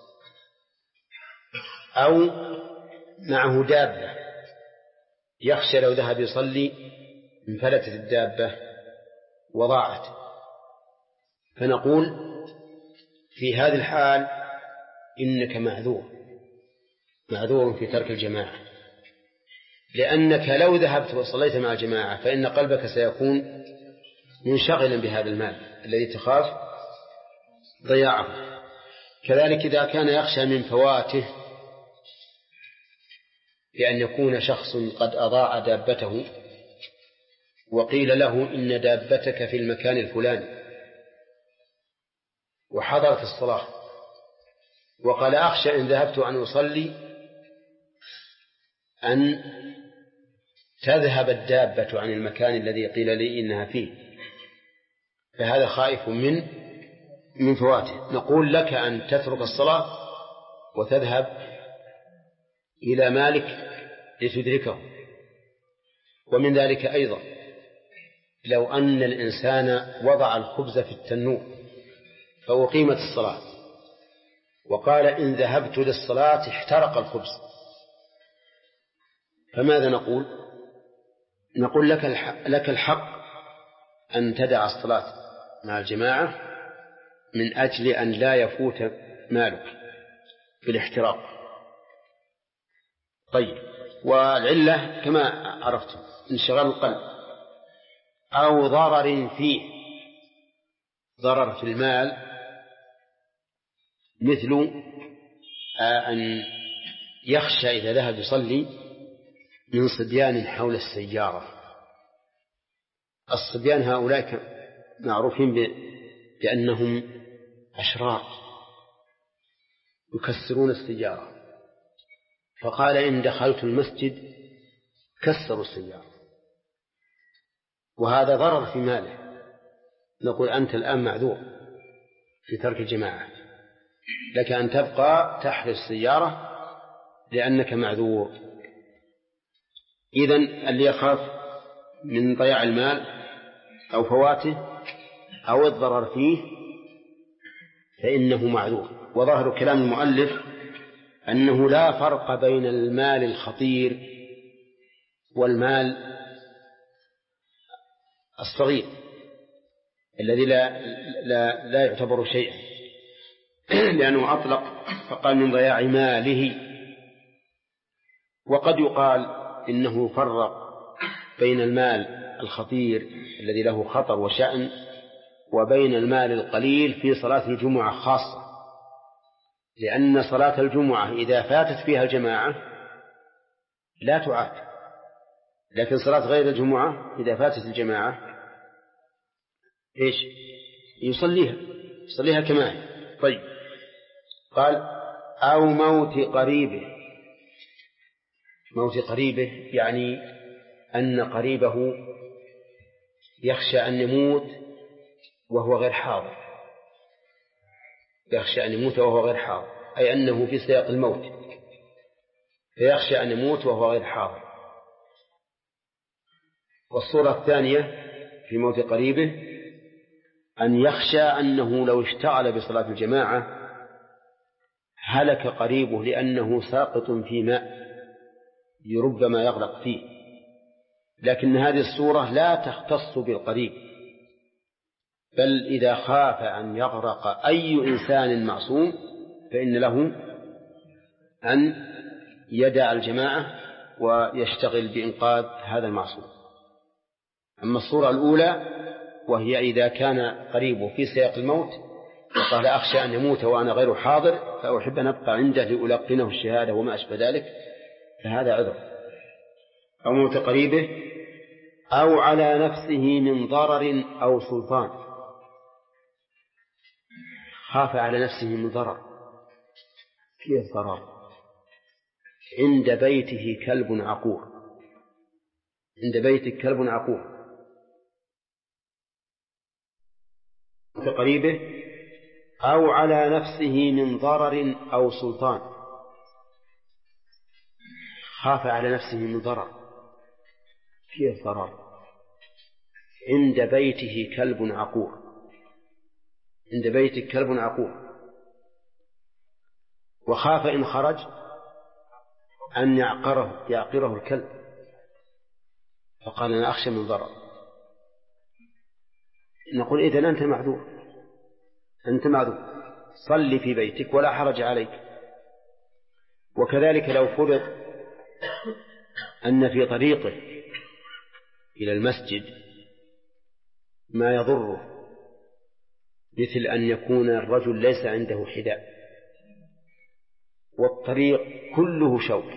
أو معه دابة يخشى لو ذهب يصلي انفلتت الدابة وضاعت. فنقول في هذه الحال إنك معذور في ترك الجماعة، لأنك لو ذهبت وصليت مع الجماعة فإن قلبك سيكون منشغلا بهذا المال الذي تخاف ضياعه. كذلك إذا كان يخشى من فواته، بأن يكون شخص قد أضاع دابته وقيل له إن دابتك في المكان الفلاني وحضرت الصلاة، وقال أخشى إن ذهبت أن أصلي أن تذهب الدابة عن المكان الذي قيل لي إنها فيه، فهذا خائف من فواته. نقول لك أن تترك الصلاة وتذهب إلى مالك لتدركه. ومن ذلك أيضا لو أن الإنسان وضع الخبز في التنور فأقيمت الصلاة وقال إن ذهبت للصلاة احترق الخبز، فماذا نقول؟ نقول لك الحق أن تدع الصلاة مع الجماعة من أجل أن لا يفوت مالك بالاحتراق. طيب، والعلة كما عرفتم انشغال القلب أو ضرر فيه، ضرر في المال، مثل أن يخشى إذا ذهب يصلي من صبيان حول السيارة. الصبيان هؤلاء معروفين بأنهم أشرار يكسرون السيارة، فقال إن دخلت المسجد كسروا السيارة، وهذا ضرر في ماله. نقول أنت الآن معذور في ترك الجماعة، لك أن تبقى تحرس السيارة لأنك معذور. إذن اللي يخاف من ضياع المال أو فواته أو الضرر فيه فإنه معذور. وظاهر كلام المؤلف أنه لا فرق بين المال الخطير والمال الصغير الذي لا يعتبر شيئا، لأنه أطلق فقال من ضياع ماله. وقد يقال إنه فرق بين المال الخطير الذي له خطر وشأن وبين المال القليل في صلاة الجمعة خاصة، لأن صلاة الجمعة إذا فاتت فيها الجماعة لا تعاد، لكن صلاة غير الجمعة إذا فاتت الجماعة إيش يصليها كما هي. طيب، قال أو موت قريبه. موت قريبه يعني أن قريبه يخشى أن يموت وهو غير حاضر، يخشى أن يموت وهو غير حاضر، أي أنه في سياق الموت فيخشى أن يموت وهو غير حاضر. والصورة الثانية في موت قريبه أن يخشى أنه لو اشتغل بصلاة الجماعة هلك قريبه لأنه ساقط في ماء ربما يغرق فيه، لكن هذه الصورة لا تختص بالقريب، بل إذا خاف أن يغرق أي إنسان معصوم فإن له أن يدع الجماعة ويشتغل بإنقاذ هذا المعصوم. أما الصورة الأولى وهي إذا كان قريبه في سياق الموت وقال أخشى أن يموت وأنا غير حاضر فأحب أن أبقى عنده لألقنه الشهادة وما أشبه ذلك، فهذا عذر. أو موت قريبه أو على نفسه من ضرر أو سلطان. خاف على نفسه من ضرر. كيف ضرر؟ عند بيته كلب عقور، عند بيتك كلب عقور. قريبه أو على نفسه من ضرر أو سلطان. خاف على نفسه من ضرر. كيف ضرر؟ عند بيته كلب عقور، عند بيتك كلب عقور، وخاف إن خرج أن يعقره الكلب فقال أنا أخشى من ضرر. نقول إذن أنت معذور، أنت معذور، صلي في بيتك ولا حرج عليك. وكذلك لو فرض أن في طريقه إلى المسجد ما يضره، مثل أن يكون الرجل ليس عنده حذاء والطريق كله شوك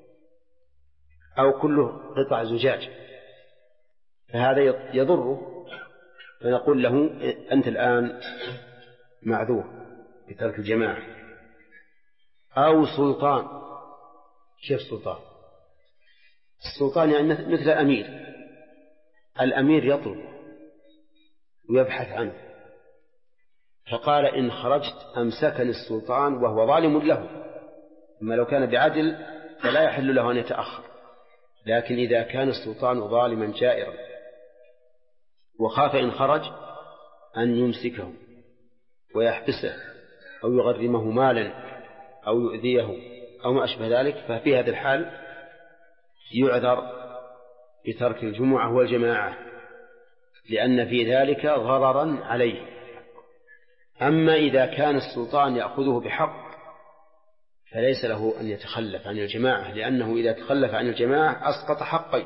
أو كله قطع زجاج، فهذا يضره، فنقول له أنت الآن معذور بترك الجماعة. أو سلطان. كيف سلطان؟ السلطان يعني مثل أمير، الأمير يطلب ويبحث عنه، فقال إن خرجت أمسكني السلطان وهو ظالم له، أما لو كان بعدل فلا يحل له أن يتأخر. لكن إذا كان السلطان ظالما جائرا وخاف إن خرج أن يمسكه ويحبسه أو يغرمه مالا أو يؤذيه أو ما أشبه ذلك، ففي هذا الحال يعذر بترك الجمعة والجماعة، لأن في ذلك ضررا عليه. أما إذا كان السلطان يأخذه بحق فليس له أن يتخلف عن الجماعة، لأنه إذا تخلف عن الجماعة أسقط حقين: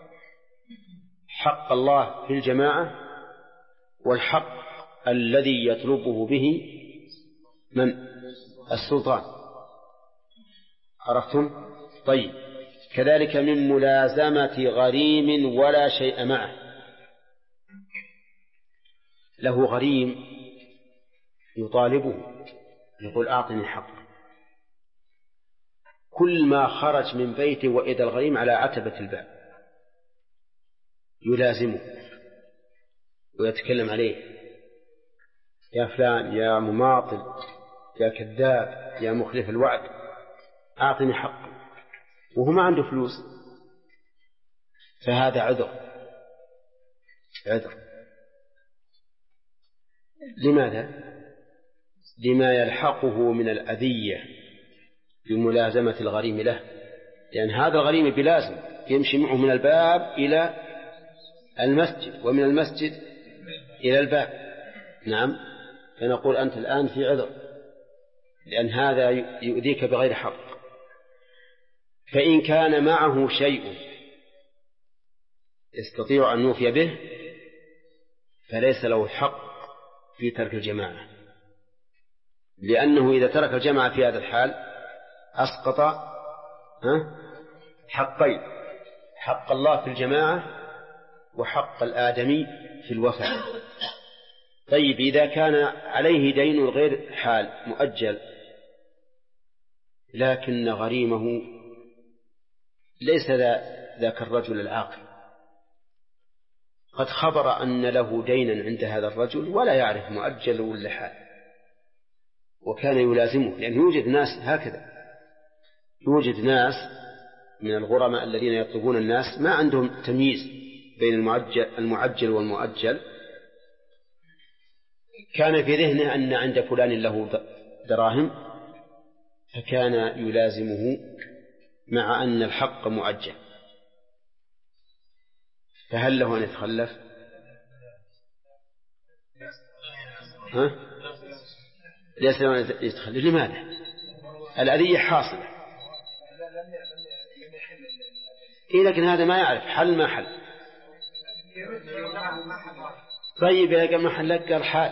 حق الله في الجماعة والحق الذي يطلبه به من؟ السلطان. عرفتم؟ طيب. كذلك من ملازمة غريم ولا شيء معه. له غريم يطالبه يقول أعطني حق، كل ما خرج من بيته وإذا الغريم على عتبة الباب يلازمه ويتكلم عليه: يا فلان، يا مماطل، يا كذاب، يا مخلف الوعد، أعطني حق، وهو ما عنده فلوس. فهذا عذر. لماذا؟ لما يلحقه من الأذية بملازمة الغريم له، لأن هذا الغريم بلازم يمشي معه من الباب إلى المسجد ومن المسجد إلى الباب. نعم. فنقول أنت الآن في عذر، لأن هذا يؤذيك بغير حق. فإن كان معه شيء يستطيع أن يوفي به فليس له حق في ترك الجماعة، لأنه إذا ترك الجماعة في هذا الحال أسقط حقين: حق الله في الجماعة وحق الآدمي في الوفاء. طيب، إذا كان عليه دين غير حال مؤجل لكن غريمه ليس ذاك الرجل العاقل، قد خبر أن له دينا عند هذا الرجل ولا يعرف مؤجل ولا حال، وكان يلازمه، لأنه يوجد ناس هكذا، يوجد ناس من الغرماء الذين يطلبون الناس ما عندهم تمييز بين المعجل والمؤجل. كان في ذهنه أن عند فلان له دراهم فكان يلازمه مع أن الحق مؤجل، فهل له أن يتخلف؟ ليس له أن يتخلف. لماذا؟ الأذية حاصلة. لكن هذا ما يعرف حل ما حل. طيب، إذا قال ما حل قال حال،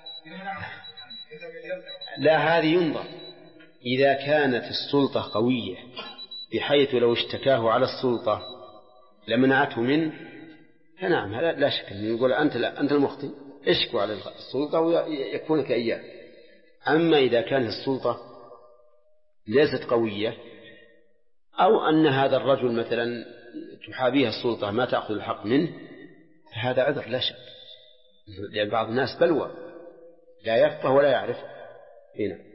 لا، هذه ينظر. إذا كانت السلطة قوية بحيث لو اشتكاه على السلطة لمنعته منه فنعم، هذا لا شك أنه يقول أنت المخطئ، اشكو على السلطة ويكونك إياه. أما إذا كانت السلطة ليست قوية أو أن هذا الرجل مثلا تحابيه السلطة ما تأخذ الحق منه فهذا عذر لا شك، لأن بعض الناس بلوى لا يفقه ولا يعرف. هنا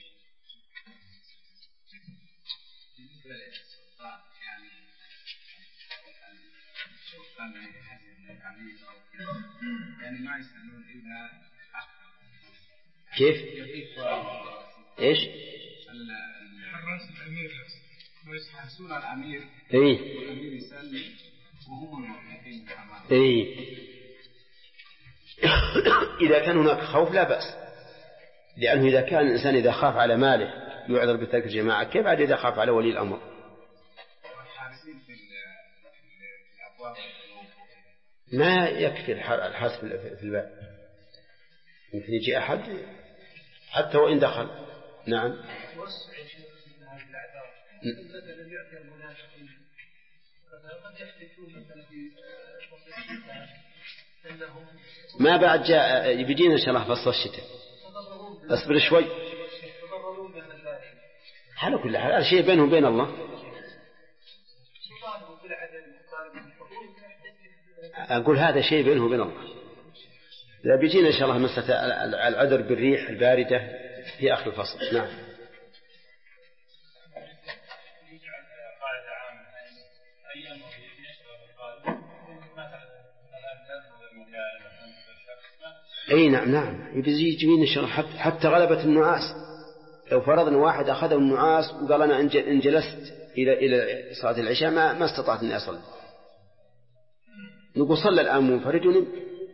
يعني ما يسألون إلا كيف؟ إيش؟ الرئيس الأمير يحسون الأمير والأمير يسأل وهم المحيطين بالأمانة. إذا كان هناك خوف لا بأس، لأنه إذا كان الإنسان إذا خاف على ماله يعذر بترك الجماعة، كيف عاد إذا خاف على ولي الأمر؟ والحارسين في الأبواب ما يكفي الحرس في الباب، يمكن يجي أحد حتى وإن دخل. نعم. ما بعد جاء يبدين إن شاء الله فصل الشتاء، أصبر شوي. على كل حال هذا شيء بينه وبين الله. أقول هذا شيء بينه وبين الله. لا بيجينا إن شاء الله مسألة العذر بالريح الباردة في آخر الفصل. نعم. أي نعم يجيبين الشرح حتى غلبة النعاس. لو فرضنا واحد أخذه النعاس وقال أنا إن جلست إلى صلاة العشاء ما استطعت أن أصلي، نقول صلى الآن منفرد ونم،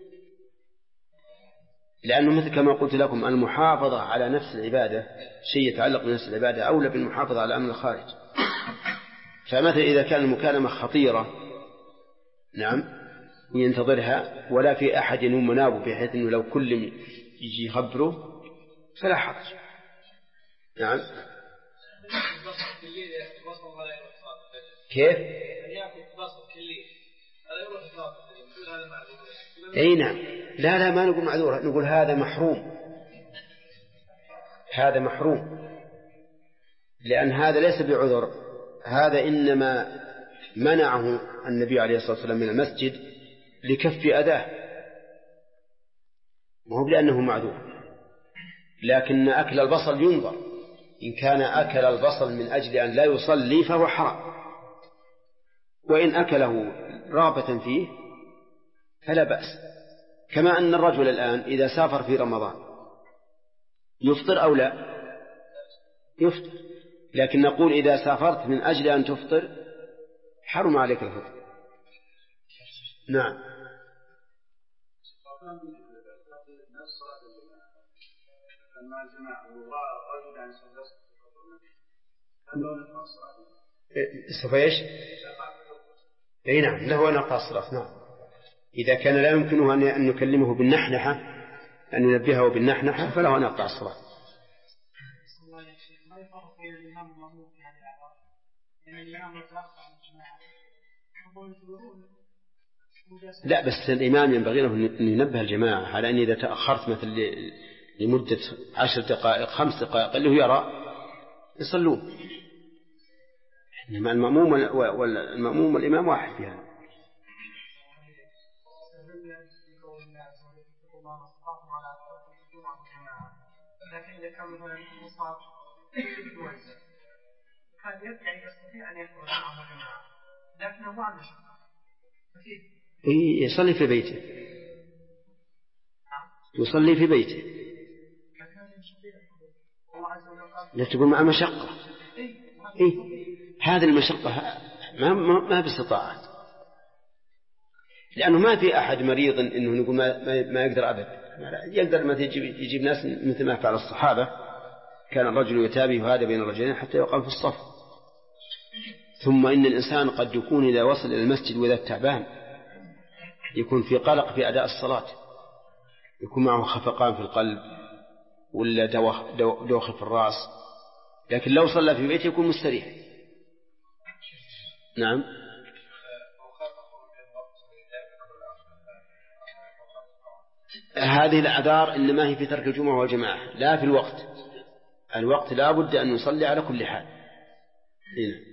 لأنه مثل كما قلت لكم المحافظة على نفس العبادة شيء يتعلق بنفس العبادة أولى بالمحافظة على أمن الخارج. فمثلا إذا كان المكالمة خطيرة نعم ينتظرها ولا في أحد ينوم منابه بحيث أنه لو كل يجي يخبره فلا حرج. نعم كيف؟ أي نعم لا ما نقول معذور، نقول هذا محروم لأن هذا ليس بعذر، هذا إنما منعه النبي عليه الصلاة والسلام من المسجد لكف أذاه، وهو لأنه معذور. لكن أكل البصل ينظر، إن كان أكل البصل من أجل أن لا يصلي فهو حرام، وإن أكله رغبة فيه فلا بأس. كما أن الرجل الآن إذا سافر في رمضان يفطر أو لا يفطر، لكن نقول إذا سافرت من أجل أن تفطر حرم عليك الفطر. نعم سوف ايش؟ اي نعم له ان يقطع الصلاة. نعم اذا كان لا يمكنه ان يكلمه بالنحنحة ان ينبهه بالنحنحة فله ان يقطع الصلاة. لا بس الإمام ينبغي له أن ينبه الجماعة على أن إذا تأخرت مثل لمدة 10 دقائق 5 دقائق اللي هو يرى يصلون، إنما المأموم والإمام واحد فيها. لكن إذا كان مثلا المصاب هذا يعني يستطيع أن يخرج معه الجماعة لكنه ما عنده شك يصلي في بيته، يصلي في بيته، لا تقول مع مشقة. هذه المشقة ما باستطاعة، لأنه ما في أحد مريض إنه نقول ما يقدر أبد، يقدر ما يجيب ناس مثل ما فعل الصحابة، كان الرجل يتابع هذا بين الرجلين حتى يقام في الصف. ثم إن الإنسان قد يكون إذا وصل إلى المسجد وإذا تعبان يكون في قلق في أداء الصلاة، يكون معه خفقان في القلب ولا دوخ في الرأس، لكن لو صلى في بيته يكون مستريح. نعم هذه الأعذار إنما هي في ترك الجمعة والجماعة لا في الوقت لا بد أن نصلي على كل حال. هنا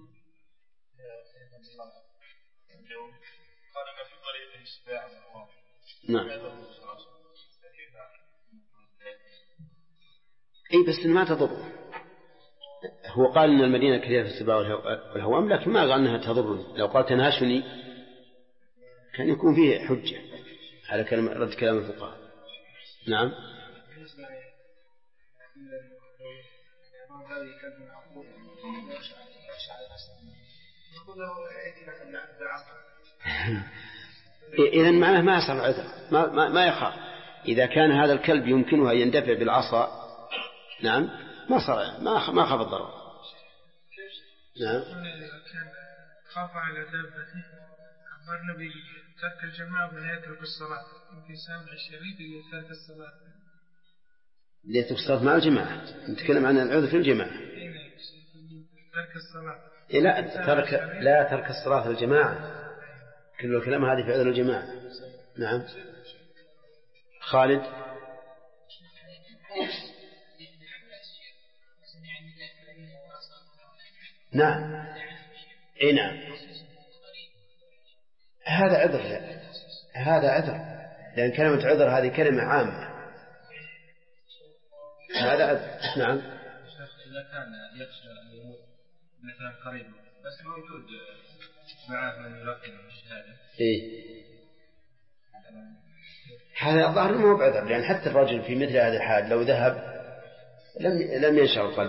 نعم أي بس ما تضر. هو قال إن المدينة كثيرة في السباع والهوام، لكن ما قال أنها تضرني. لو قال تنهشني كان يكون فيه حجة على رد كلام الفقهاء. نعم إذن معناه ما يصل عذر، ما يخاف. إذا كان هذا الكلب يمكنه أن يندفع بالعصا نعم ما خاف الضرر. نعم كان خاف على دابته أخبرنا بترك الجماعة ولا يترك الصلاة في سامع الشريف يترك الصلاة ليترك الصلاة مع الجماعة. نتكلم عن العذر في الجماعة. ترك الصلاة لا ترك الصلاة في الجماعة، كل الكلام هذه في عذر الجماعة. نعم خالد نعم اي نعم هذا عذر لأن كلمة عذر هذه كلمة عامة. هذا عذر. نعم إذا كان يخشى أن يموت مثلا قريب بس موجود معه من يلقن الشهادة هذا الظاهر ما هو بعذر، لأن حتى الرجل في مثل هذه الحال لو ذهب لم ينشأ القلب،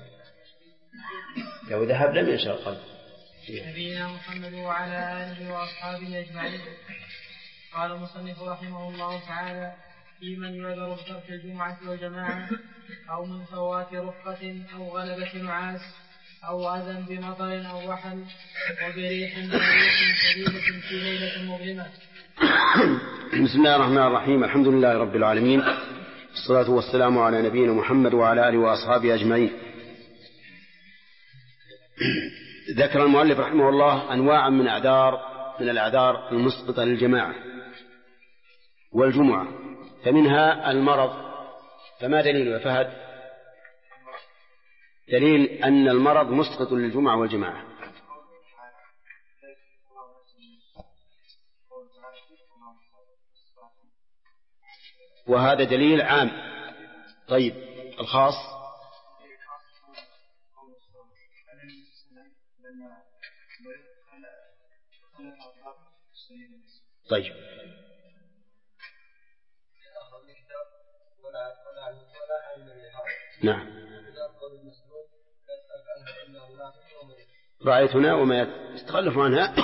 لو ذهب لم ينشأ القلب. نبينا محمد وعلى آله وأصحابه أجمعين. قال المصنف رحمه الله تعالى: في من يعذر بترك الجمعة والجماعة أو من فوات رفقة أو غلبة نعاس أو أذى بمطر أو وحل وبريح شديدة في ليلة مظلمة. بسم الله الرحمن الرحيم. الحمد لله رب العالمين، الصلاة والسلام على نبينا محمد وعلى آله وأصحابه أجمعين. ذكر المؤلف رحمه الله أنواعا من الأعذار المسقطة للجماعة والجمعة، فمنها المرض. فما دليل يا فهد؟ دليل أن المرض مسقط للجمعة والجماعة. وهذا دليل عام. طيب الخاص؟ طيب نعم. رأيتنا وما يتخلف عنها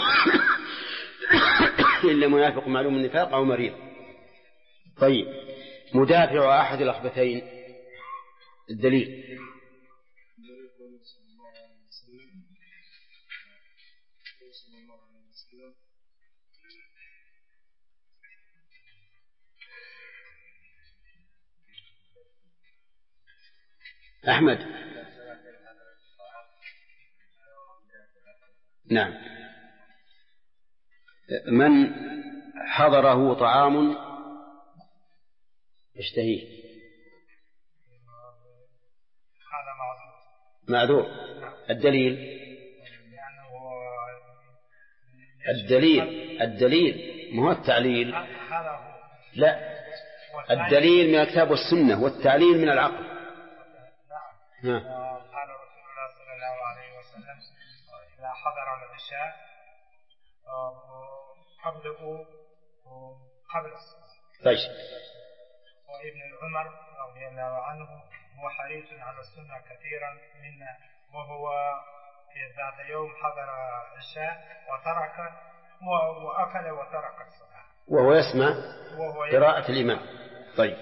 إلا منافق معلوم النفاق أو مريض. طيب مدافع أحد الأخبثين الدليل؟ أحمد. نعم. من حضره طعام يشتهيه معذور. الدليل؟ الدليل ما هو التعليل. لا، الدليل من الكتاب والسنة والتعليل من العقل. قال رسول الله صلى الله عليه وسلم: إذا حضر العشاء قبل الصلاة. طيب. وابن عمر رضي الله عنه هو حريص على السنة كثيرا منا، وهو ذات يوم حضر العشاء وأكل وترك الصلاة وهو يسمع قراءة الإمام. طيب،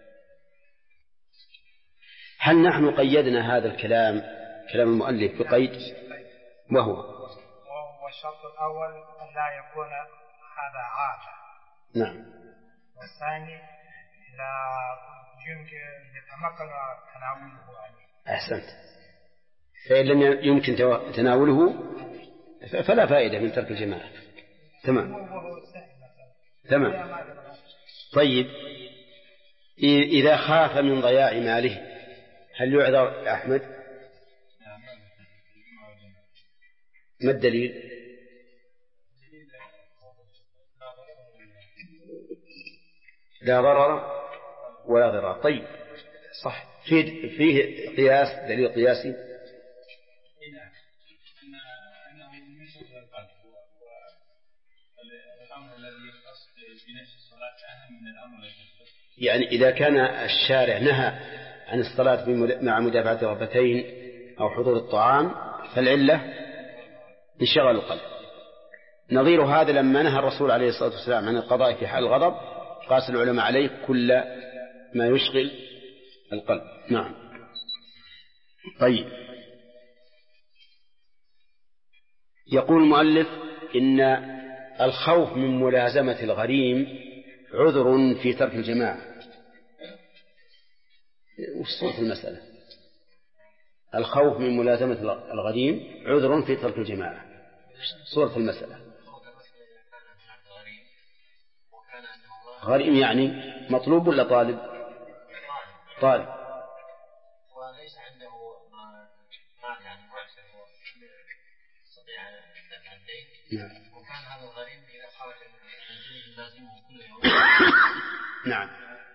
هل نحن قيدنا هذا الكلام المؤلف بقيد؟ وهو الشرط الأول أن لا يكون هذا عادة. نعم. والثاني لا يمكن يتمكن تناوله عليه. أحسنت. فإن لم يمكن تناوله فلا فائدة من ترك الجماعة. تمام. طيب إذا خاف من ضياع ماله هل يعذر يا أحمد؟ ما الدليل؟ لا ضرر ولا ضرار. طيب صح، فيه قياس، دليل قياسي. يعني إذا كان الشارع نهى عن الصلاة مع مدافعة الرغبتين أو حضور الطعام فالعلة انشغال القلب. نظير هذا لما نهى الرسول عليه الصلاة والسلام عن القضاء في حال الغضب قاس العلماء عليه كل ما يشغل القلب. نعم. طيب، يقول المؤلف إن الخوف من ملازمة الغريم عذر في ترك الجماعة. وش صورة المسألة؟ الخوف من ملازمة الغريم عذر في ترك الجماعة. صورة المسألة؟ غريم يعني مطلوب ولا طالب؟ طالب. وليس عنده مال يعني معسر هو يستطيع أن يدفع الدين. وكان هذا الغريم إذا خرج من لازمه كل يوم. نعم.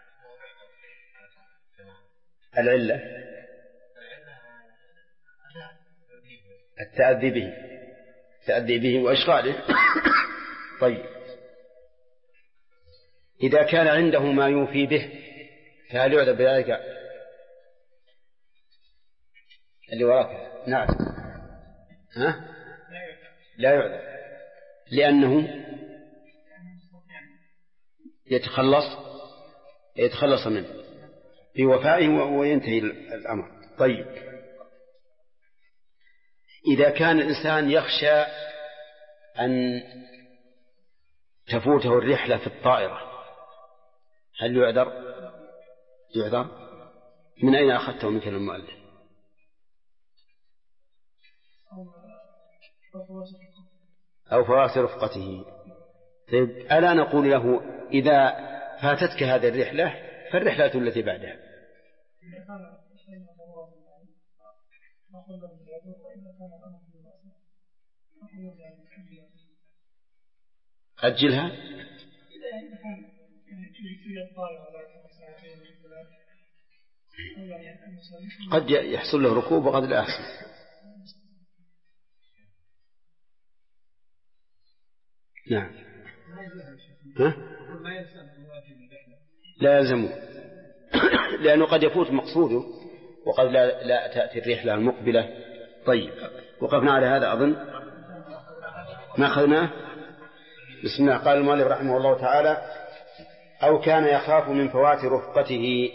العلة التأذي به وإشغاله. طيب، إذا كان عنده ما يوفي به فهل يعذر بذلك؟ اللي وراك نعم. ها؟ لا يعذر، لأنه يتخلص منه بوفائه وينتهي الأمر. طيب، إذا كان الإنسان يخشى أن تفوته الرحلة في الطائرة هل يعذر؟ من أين أخذته من كلام المؤلف؟ أو فوات رفقته. طيب، ألا نقول له إذا فاتتك هذه الرحلة فالرحلة التي بعدها؟ أجلها. قد يحصل له ركوب وقد لا يحصل. نعم. لا يلزمه لأنه قد يفوت مقصوده وقد لا تأتي الرحلة المقبلة. طيب، وقفنا على هذا أظن ما أخذناه. بسم الله. قال المؤلف رحمه الله تعالى: أو كان يخاف من فوات رفقته.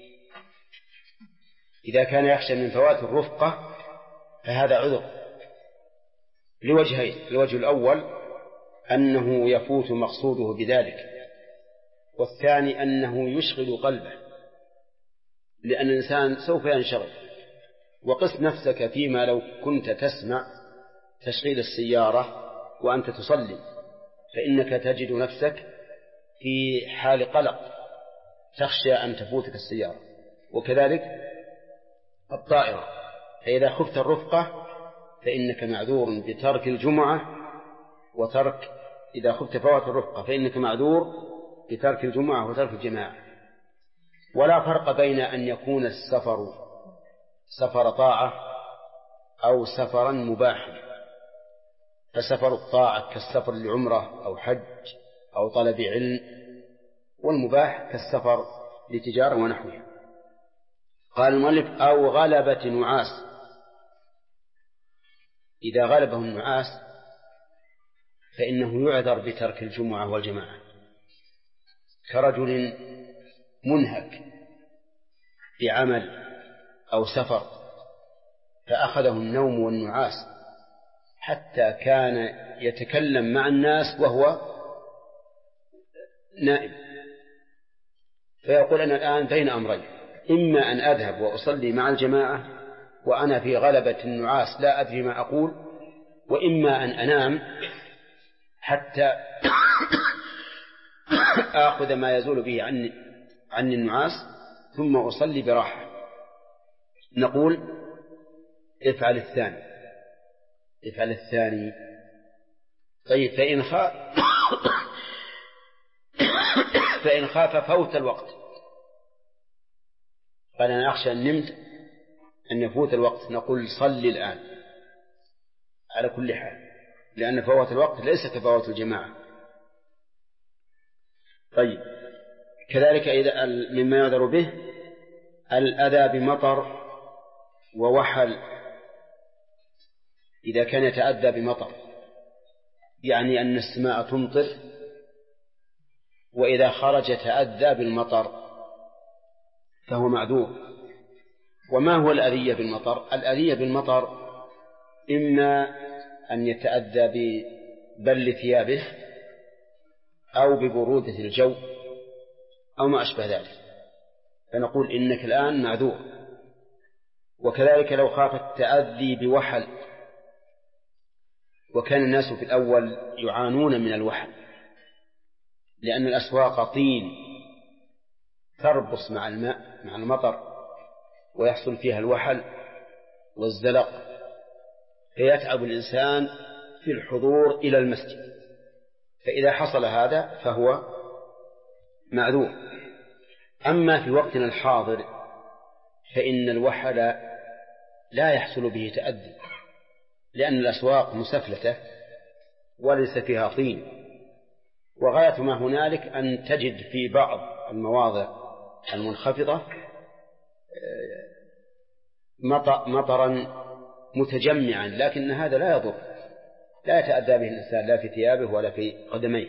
إذا كان يخشى من فوات الرفقة فهذا عذر لوجهين: الوجه الأول أنه يفوت مقصوده بذلك، والثاني أنه يشغل قلبه، لأن الإنسان سوف ينشغل. وقس نفسك فيما لو كنت تسمع تشغيل السيارة وأنت تصلي، فإنك تجد نفسك في حال قلق تخشى أن تفوتك السيارة. وكذلك الطائرة، فإذا خفت الرفقة فإنك معذور بترك الجمعة إذا خفت فوات الرفقة فإنك معذور بترك الجمعة وترك الجماعة. ولا فرق بين أن يكون السفر سفر طاعة أو سفرا مباحا. فسفر الطاعة كالسفر لعمرة أو حج أو طلب علم، والمباح كالسفر لتجارة ونحوها. قال المؤلف: أو غلبة نعاس. إذا غلبه النعاس فإنه يعذر بترك الجمعة والجماعة، كرجل منهك بعمل أو سفر فأخذه النوم والنعاس حتى كان يتكلم مع الناس وهو نائم، فيقول: أنا الآن بين أمرين: إما أن أذهب وأصلي مع الجماعة وأنا في غلبة النعاس لا أدري ما أقول، وإما أن أنام حتى آخذ ما يزول به عني النعاس ثم أصلي براحة. نقول: افعل الثاني. طيب، فإن خاف فوت الوقت، قال: أنا أخشى أن نمت أن يفوت الوقت، نقول: صلي الآن على كل حال، لأن فوات الوقت ليس كفوات الجماعة. طيب، كذلك إذا مما يعذر به الأذى بمطر ووحل. إذا كان يتأذى بمطر يعني أن السماء تمطر، وإذا خرج تأذى بالمطر فهو معذور. وما هو الأذية بالمطر؟ الأذية بالمطر إما أن يتأذى ببل ثيابه أو ببرودة الجو أو ما أشبه ذلك، فنقول: إنك الآن معذور. وكذلك لو خاف التأذي بوحل، وكان الناس في الأول يعانون من الوحل لأن الأسواق طين تربص مع الماء مع المطر ويحصل فيها الوحل والزلق، فيتعب الإنسان في الحضور إلى المسجد، فإذا حصل هذا فهو معذور. أما في وقتنا الحاضر فإن الوحل لا يحصل به تأذي، لأن الأسواق مسفلتة وليس فيها طين، وغاية ما هنالك أن تجد في بعض المواضع المنخفضة مطرا متجمعا، لكن هذا لا يضر، لا يتأذى به الإنسان لا في ثيابه ولا في قدميه.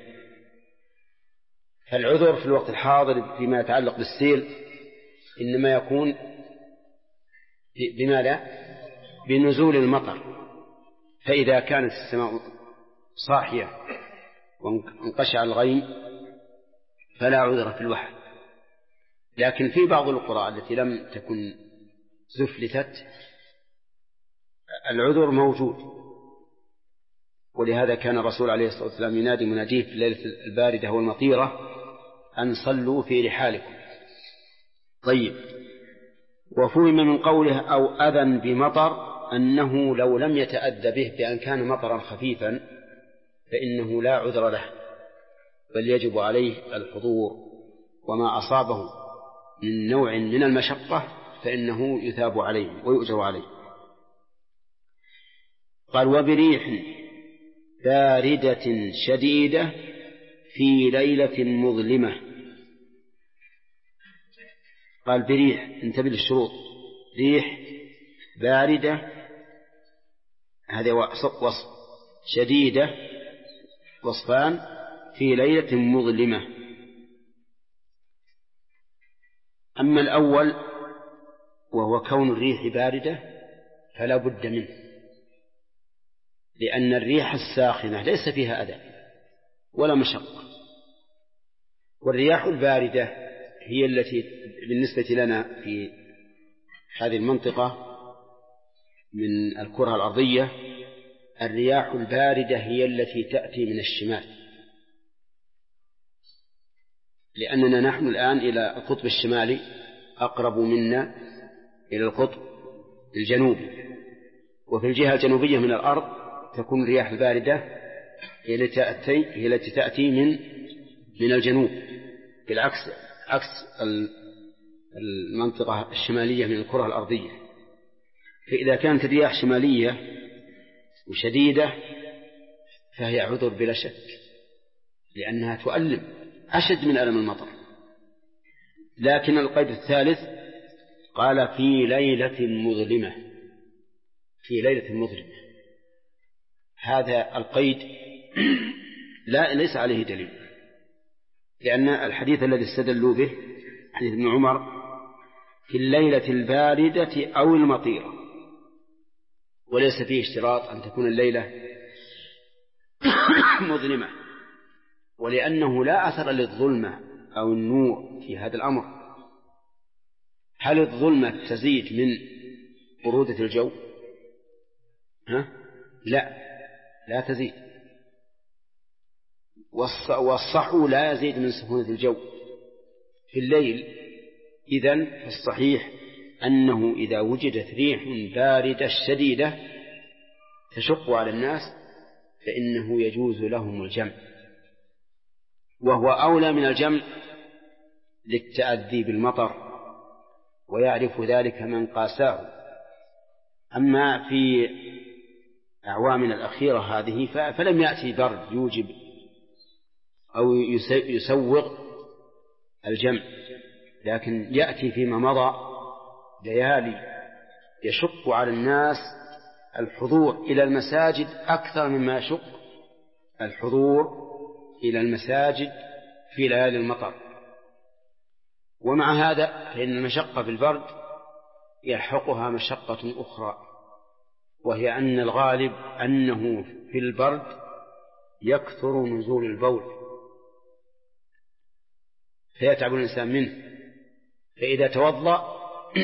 فالعذر في الوقت الحاضر فيما يتعلق بالسيل إنما يكون بما لا بنزول المطر، فإذا كانت السماء صاحية وانقشع الغيم فلا عذر في الوحل. لكن في بعض القرى التي لم تكن زفلتت العذر موجود، ولهذا كان الرسول عليه الصلاة والسلام ينادي مناديه في الليلة الباردة والمطيرة أن صلوا في رحالكم. طيب، وفهم من قوله أو أذى بمطر أنه لو لم يتأذى به بأن كان مطرا خفيفا فإنه لا عذر له، بل يجب عليه الحضور، وما أصابه من نوع من المشقة فإنه يثاب عليه ويؤجر عليه. قال وبريح باردة شديدة في ليلة مظلمة. قال بريح، انتبه للشروط، ريح باردة هذا وصف، شديدة وصفان، في ليلة مظلمة. أما الأول وهو كون الريح باردة فلا بد منه، لأن الريح الساخنة ليس فيها أذى ولا مشقة، والرياح الباردة هي التي بالنسبة لنا في هذه المنطقة من الكرة الأرضية، الرياح الباردة هي التي تأتي من الشمال، لأننا نحن الآن إلى القطب الشمالي أقرب منا إلى القطب الجنوبي، وفي الجهة الجنوبية من الأرض تكون الرياح الباردة هي التي تأتي من الجنوب، بالعكس عكس المنطقة الشمالية من الكرة الأرضية. فإذا كانت الرياح شمالية وشديدة فهي عذر بلا شك، لأنها تؤلم أشد من ألم المطر. لكن القيد الثالث قال في ليلة مظلمة، في ليلة مظلمة، هذا القيد ليس عليه دليل، لأن الحديث الذي استدلوا به حديث ابن عمر في الليلة الباردة أو المطيرة، وليس فيه اشتراط أن تكون الليلة مظلمة، ولأنه لا أثر للظلمة أو النور في هذا الأمر. هل الظلمة تزيد من برودة الجو؟ لا تزيد، والصحو لا يزيد من سخونة الجو في الليل. إذن فالصحيح أنه إذا وجدت ريح باردة شديدة تشق على الناس فإنه يجوز لهم الجمع، وهو أولى من الجمع للتأذي بالمطر، ويعرف ذلك من قاساه. أما في أعوامنا الأخيرة هذه فلم يأتي برد يوجب أو يسوغ الجمع، لكن يأتي فيما مضى ليالي يشق على الناس الحضور إلى المساجد أكثر مما يشق الحضور إلى المساجد في ليالي المطر. ومع هذا فإن المشقة في البرد يلحقها مشقة أخرى، وهي أن الغالب أنه في البرد يكثر نزول البول فيتعب الإنسان منه، فإذا توضأ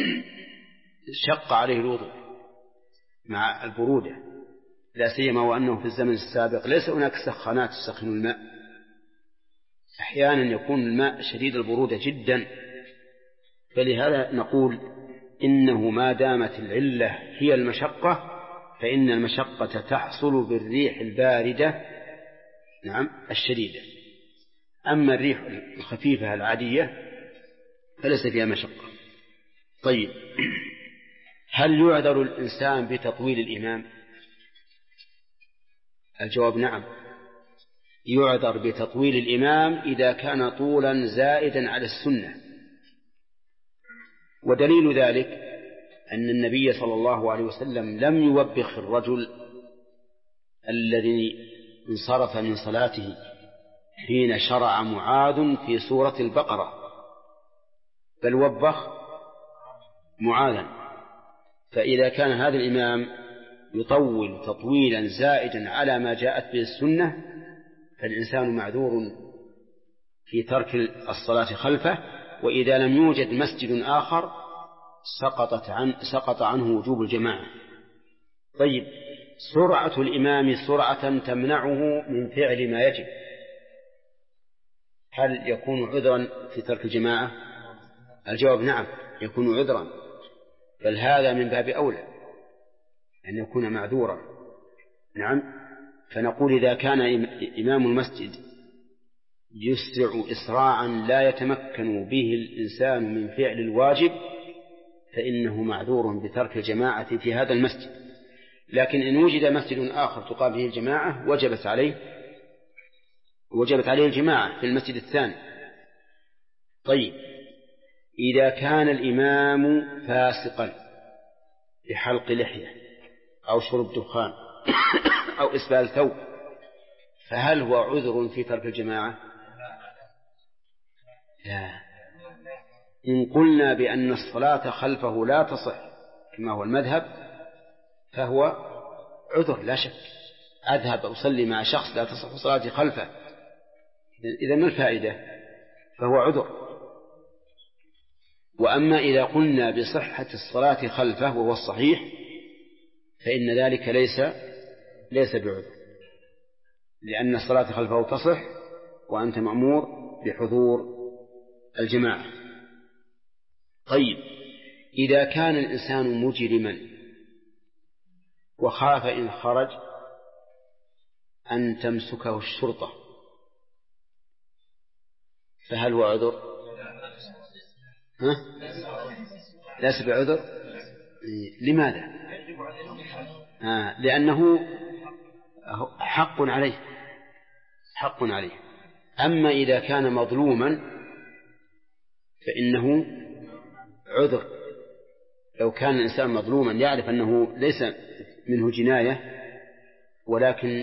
شق عليه الوضوء مع البرودة، لا سيما وأنه في الزمن السابق ليس هناك سخانات تسخن الماء، أحيانا يكون الماء شديد البرودة جدا. فلهذا نقول إنه ما دامت العلة هي المشقة فإن المشقة تحصل بالريح الباردة الشديدة. أما الريح الخفيفة العادية فليس فيها مشقة. طيب، هل يعذر الإنسان بتطويل الإمام؟ الجواب نعم، يعذر بتطويل الإمام إذا كان طولا زائدا على السنة. ودليل ذلك أن النبي صلى الله عليه وسلم لم يوبخ الرجل الذي انصرف من صلاته حين شرع معاذ في سورة البقرة، بل وبخ معاذا. فإذا كان هذا الإمام يطول تطويلا زائدا على ما جاءت به السنة فالإنسان معذور في ترك الصلاة خلفه. وإذا لم يوجد مسجد آخر سقط عنه وجوب الجماعة. طيب، سرعة الإمام سرعة تمنعه من فعل ما يجب، هل يكون عذرا في ترك الجماعة؟ الجواب نعم، يكون عذرا، بل هذا من باب أولى أن يكون معذورا. نعم، فنقول إذا كان إمام المسجد يسرع إسراعا لا يتمكن به الإنسان من فعل الواجب فإنه معذور بترك الجماعة في هذا المسجد. لكن إن وجد مسجد آخر تقام فيه الجماعة وجبت عليه الجماعة في المسجد الثاني. طيب، إذا كان الإمام فاسقا بحلق لحية أو شرب دخان أو إسبال ثوب فهل هو عذر في ترك الجماعة؟ لا. إن قلنا بأن الصلاة خلفه لا تصح كما هو المذهب فهو عذر لا شك. أذهب أصلي مع شخص لا تصح صلاتي خلفه، إذا ما الفائدة؟ فهو عذر. وأما إذا قلنا بصحة الصلاة خلفه وهو الصحيح فإن ذلك ليس بعذر، لأن الصلاة خلفه تصح وأنت مأمور بحضور الجماعة. طيب، إذا كان الإنسان مجرما وخاف إن خرج أن تمسكه الشرطة فهل هو عذر؟ ليس بعذر. لماذا؟ لأنه حق عليه. أما إذا كان مظلوما فإنه عذر. لو كان الإنسان مظلوما يعرف أنه ليس منه جناية ولكن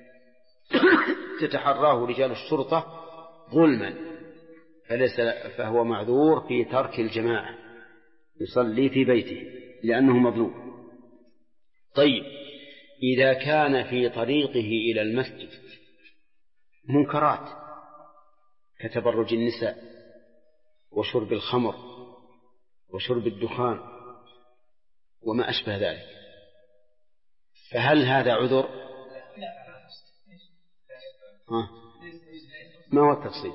تتحراه رجال الشرطة ظلما فهو معذور في ترك الجماعة، يصلي في بيته لأنه مظلوم. طيب، إذا كان في طريقه إلى المسجد منكرات كتبرج النساء وشرب الخمر وشرب الدخان وما أشبه ذلك فهل هذا عذر؟ ما هو التفصيل؟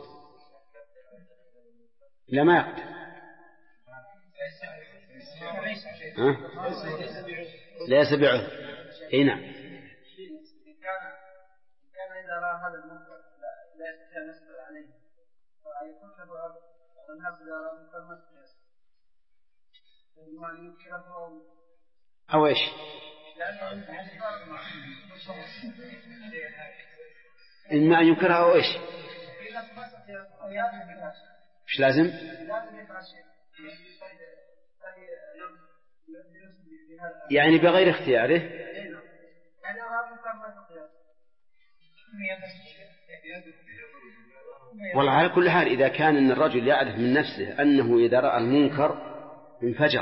لا، ما يقتل. ليس بعذر. اي نعم. كان إذا رأى هذا المنكر لا يستطيع أن يصبر عليه فيكون له عذر. والناس إذا رأى المنكر ما يستطيع أن ينكره أو إيش؟ إما أن ينكرها أو إيش؟ إيش لازم؟ يعني بغير اختياره. والله على كل حال إذا كان أن الرجل يعرف من نفسه أنه إذا رأى المنكر انفجر،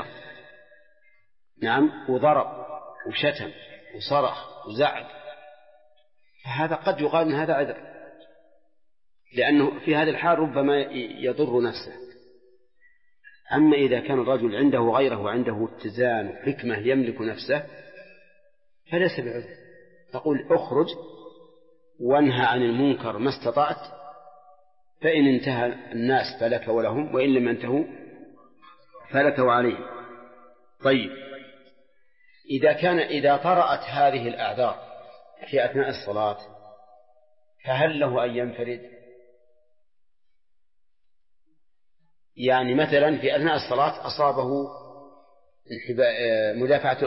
نعم، وضرب وشتم وصرخ وزعق، فهذا قد يقال أن هذا عذر، لأنه في هذا الحال ربما يضر نفسه. أما إذا كان الرجل عنده غيره وعنده اتزان وحكمة يملك نفسه فليس بعذر. تقول اخرج وانهى عن المنكر ما استطعت، فإن انتهى الناس فلك ولهم، وإن لم ينتهوا فلك وعليهم. طيب، إذا طرأت هذه الأعذار في أثناء الصلاة فهل له أن ينفرد؟ يعني مثلا في أثناء الصلاة أصابه مدافعة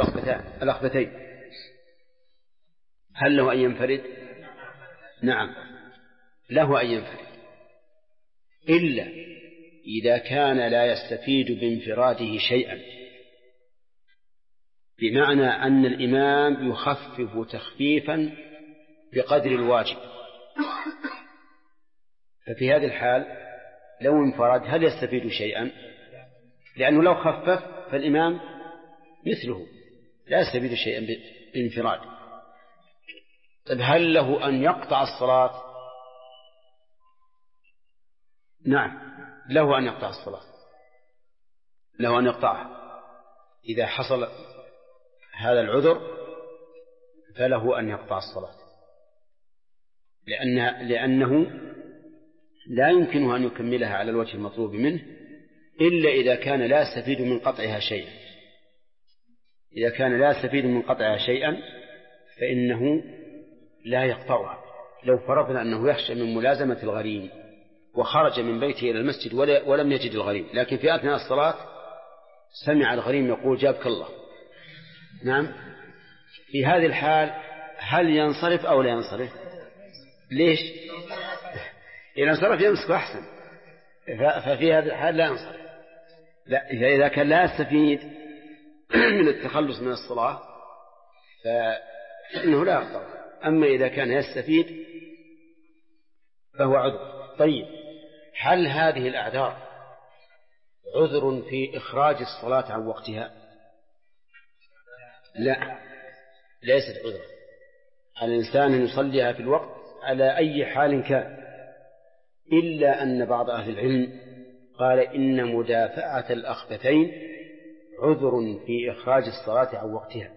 الأخبتين، هل له أن ينفرد؟ نعم، له أن ينفرد، إلا إذا كان لا يستفيد بانفراده شيئا، بمعنى أن الإمام يخفف تخفيفا بقدر الواجب، ففي هذه الحال لو انفرد هل يستفيد شيئا؟ لأنه لو خفف فالإمام مثله لا يستفيد شيئا بانفراد. طيب هل له أن يقطع الصلاة؟ نعم، له أن يقطع الصلاة، له أن يقطعها إذا حصل هذا العذر، فله أن يقطع الصلاة، لأنه لا يمكنه أن يكملها على الوجه المطلوب منه إلا إذا كان لا يستفيد من قطعها شيئا. إذا كان لا يستفيد من قطعها شيئا فإنه لا يقطعها. لو فرضنا أنه يخشى من ملازمة الغريم وخرج من بيته إلى المسجد ولم يجد الغريم، لكن في أثناء الصلاة سمع الغريم يقول جابك الله، نعم، في هذه الحال هل ينصرف أو لا ينصرف؟ ليش؟ إذا انصرف يمسك أحسن، ففي هذه الحال لا ينصرف. لا، إذا كان لا يستفيد من التخلص من الصلاة فإنه لا يقطع، أما إذا كان يستفيد فهو عذر. طيب هل هذه الأعذار عذر في إخراج الصلاة عن وقتها؟ لا، ليست عذرا. الإنسان أن يصليها في الوقت على أي حال كان، إلا أن بعض أهل العلم قال إن مدافعة الأخبثين عذر في إخراج الصلاة عن وقتها.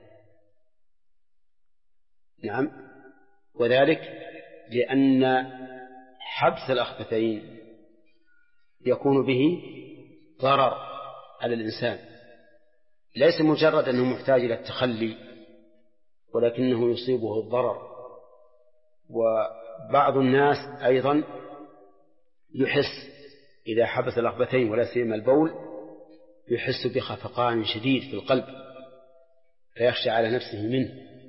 نعم، وذلك لأن حبس الأخبثين يكون به ضرر على الإنسان، ليس مجرد أنه محتاج إلى التخلي، ولكنه يصيبه الضرر. وبعض الناس أيضا يحس إذا حبس الأخبثين ولا سيما البول يحس بخفقان شديد في القلب فيخشى على نفسه منه.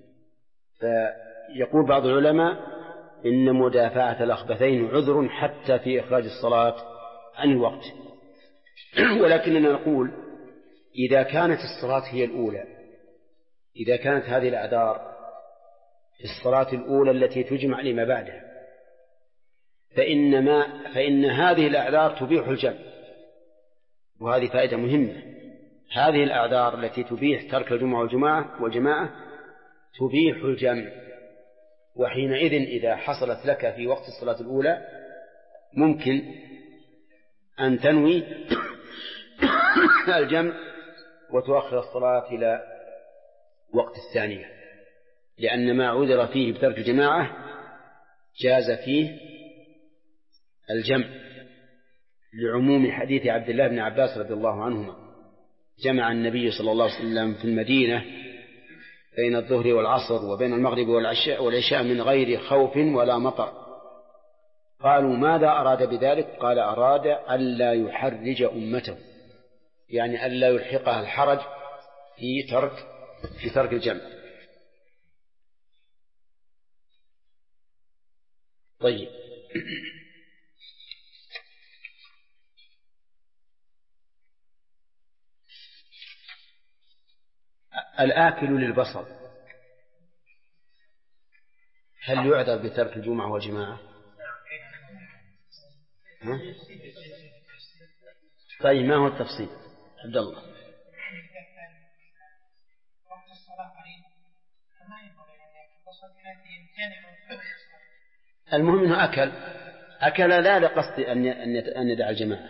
فيقول بعض العلماء إن مدافعة الأخبثين عذر حتى في إخراج الصلاة عن الوقت. ولكننا نقول إذا كانت الصلاة هي الأولى، إذا كانت هذه الأعذار في الصلاة الأولى التي تجمع لما بعدها، فإن هذه الأعذار تبيح الجمع. وهذه فائدة مهمة، هذه الأعذار التي تبيح ترك الجمعة والجماعة تبيح الجمع. وحينئذ إذا حصلت لك في وقت الصلاة الأولى ممكن أن تنوي الجمع وتؤخر الصلاة إلى وقت الثانية، لأن ما عذر فيه بترك الجماعة جاز فيه الجمع، لعموم حديث عبد الله بن عباس رضي الله عنهما: جمع النبي صلى الله عليه وسلم في المدينة بين الظهر والعصر وبين المغرب والعشاء من غير خوف ولا مطر. قالوا: ماذا أراد بذلك؟ قال: أراد ألا يحرج أمته، يعني ألا يلحقها الحرج في ترك الجمع. طيب، الآكل للبصر هل يعذر بترك الجمعة والجماعة؟ طيب، ما هو التفصيل؟ عبد الله. المهم أنه أكل لا لقصد أن يدع الجماعة.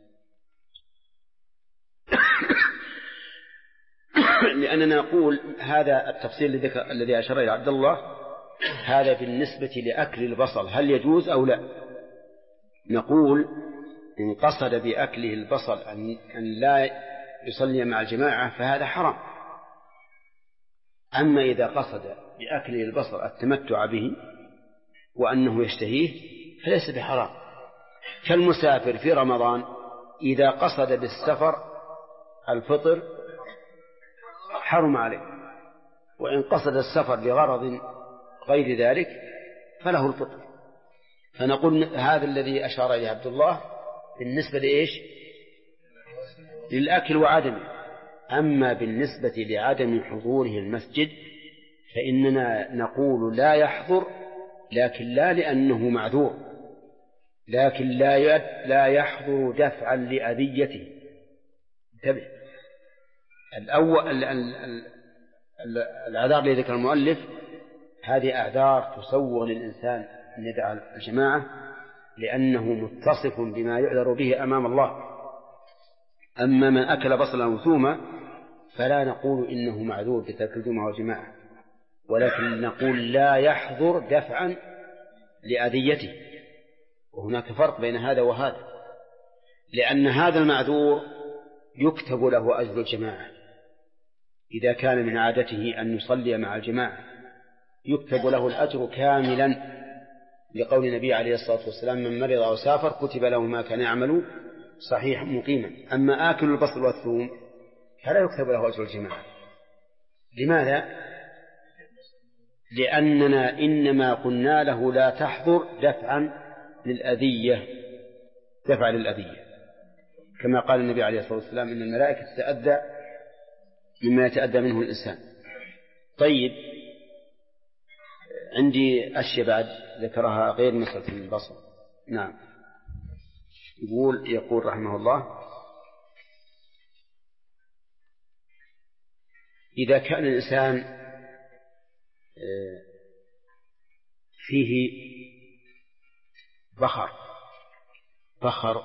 لأننا نقول هذا التفصيل الذي أشار إلى عبد الله هذا بالنسبة لأكل البصل هل يجوز أو لا؟ نقول إن قصد بأكله البصل أن لا يصلي مع الجماعة فهذا حرام. أما إذا قصد بأكله البصل التمتع به وأنه يشتهيه فليس بحرام. كالمسافر في رمضان إذا قصد بالسفر الفطر حرم عليه، وإن قصد السفر لغرض غير ذلك فله الفطر. فنقول هذا الذي أشار إليه عبد الله بالنسبة لإيش؟ للأكل وعدمه. أما بالنسبة لعدم حضوره المسجد فإننا نقول لا يحضر، لكن لا لأنه معذور، لكن لا يحضر دفعا لأذيته. انتبه، الأول الأعذار التي ذكر المؤلف هذه أعذار تسوغ للإنسان أن يدع الجماعة لأنه متصف بما يعذر به أمام الله. أما من أكل بصلا أو ثوما فلا نقول إنه معذور بترك الجمعة والجماعة، ولكن نقول لا يحضر دفعا لأذيته. وهناك فرق بين هذا وهذا، لأن هذا المعذور يكتب له أجر الجماعة إذا كان من عادته أن يصلي مع الجماعة، يكتب له الأجر كاملا، لقول النبي عليه الصلاة والسلام من مرض أو سافر كتب له ما كان يعمل صحيح مقيما. أما آكل البصل والثوم فلا يكتب له أجر الجماعة. لماذا؟ لأننا إنما قلنا له لا تحضر دفعا للأذية، دفع للأذية، كما قال النبي عليه الصلاة والسلام إن الملائكة تتأذى مما يتأذى منه الإنسان. طيب، عندي أشياء بعد ذكرها غير مسألة البصر. نعم، يقول رحمه الله: إذا كان الإنسان فيه بخر،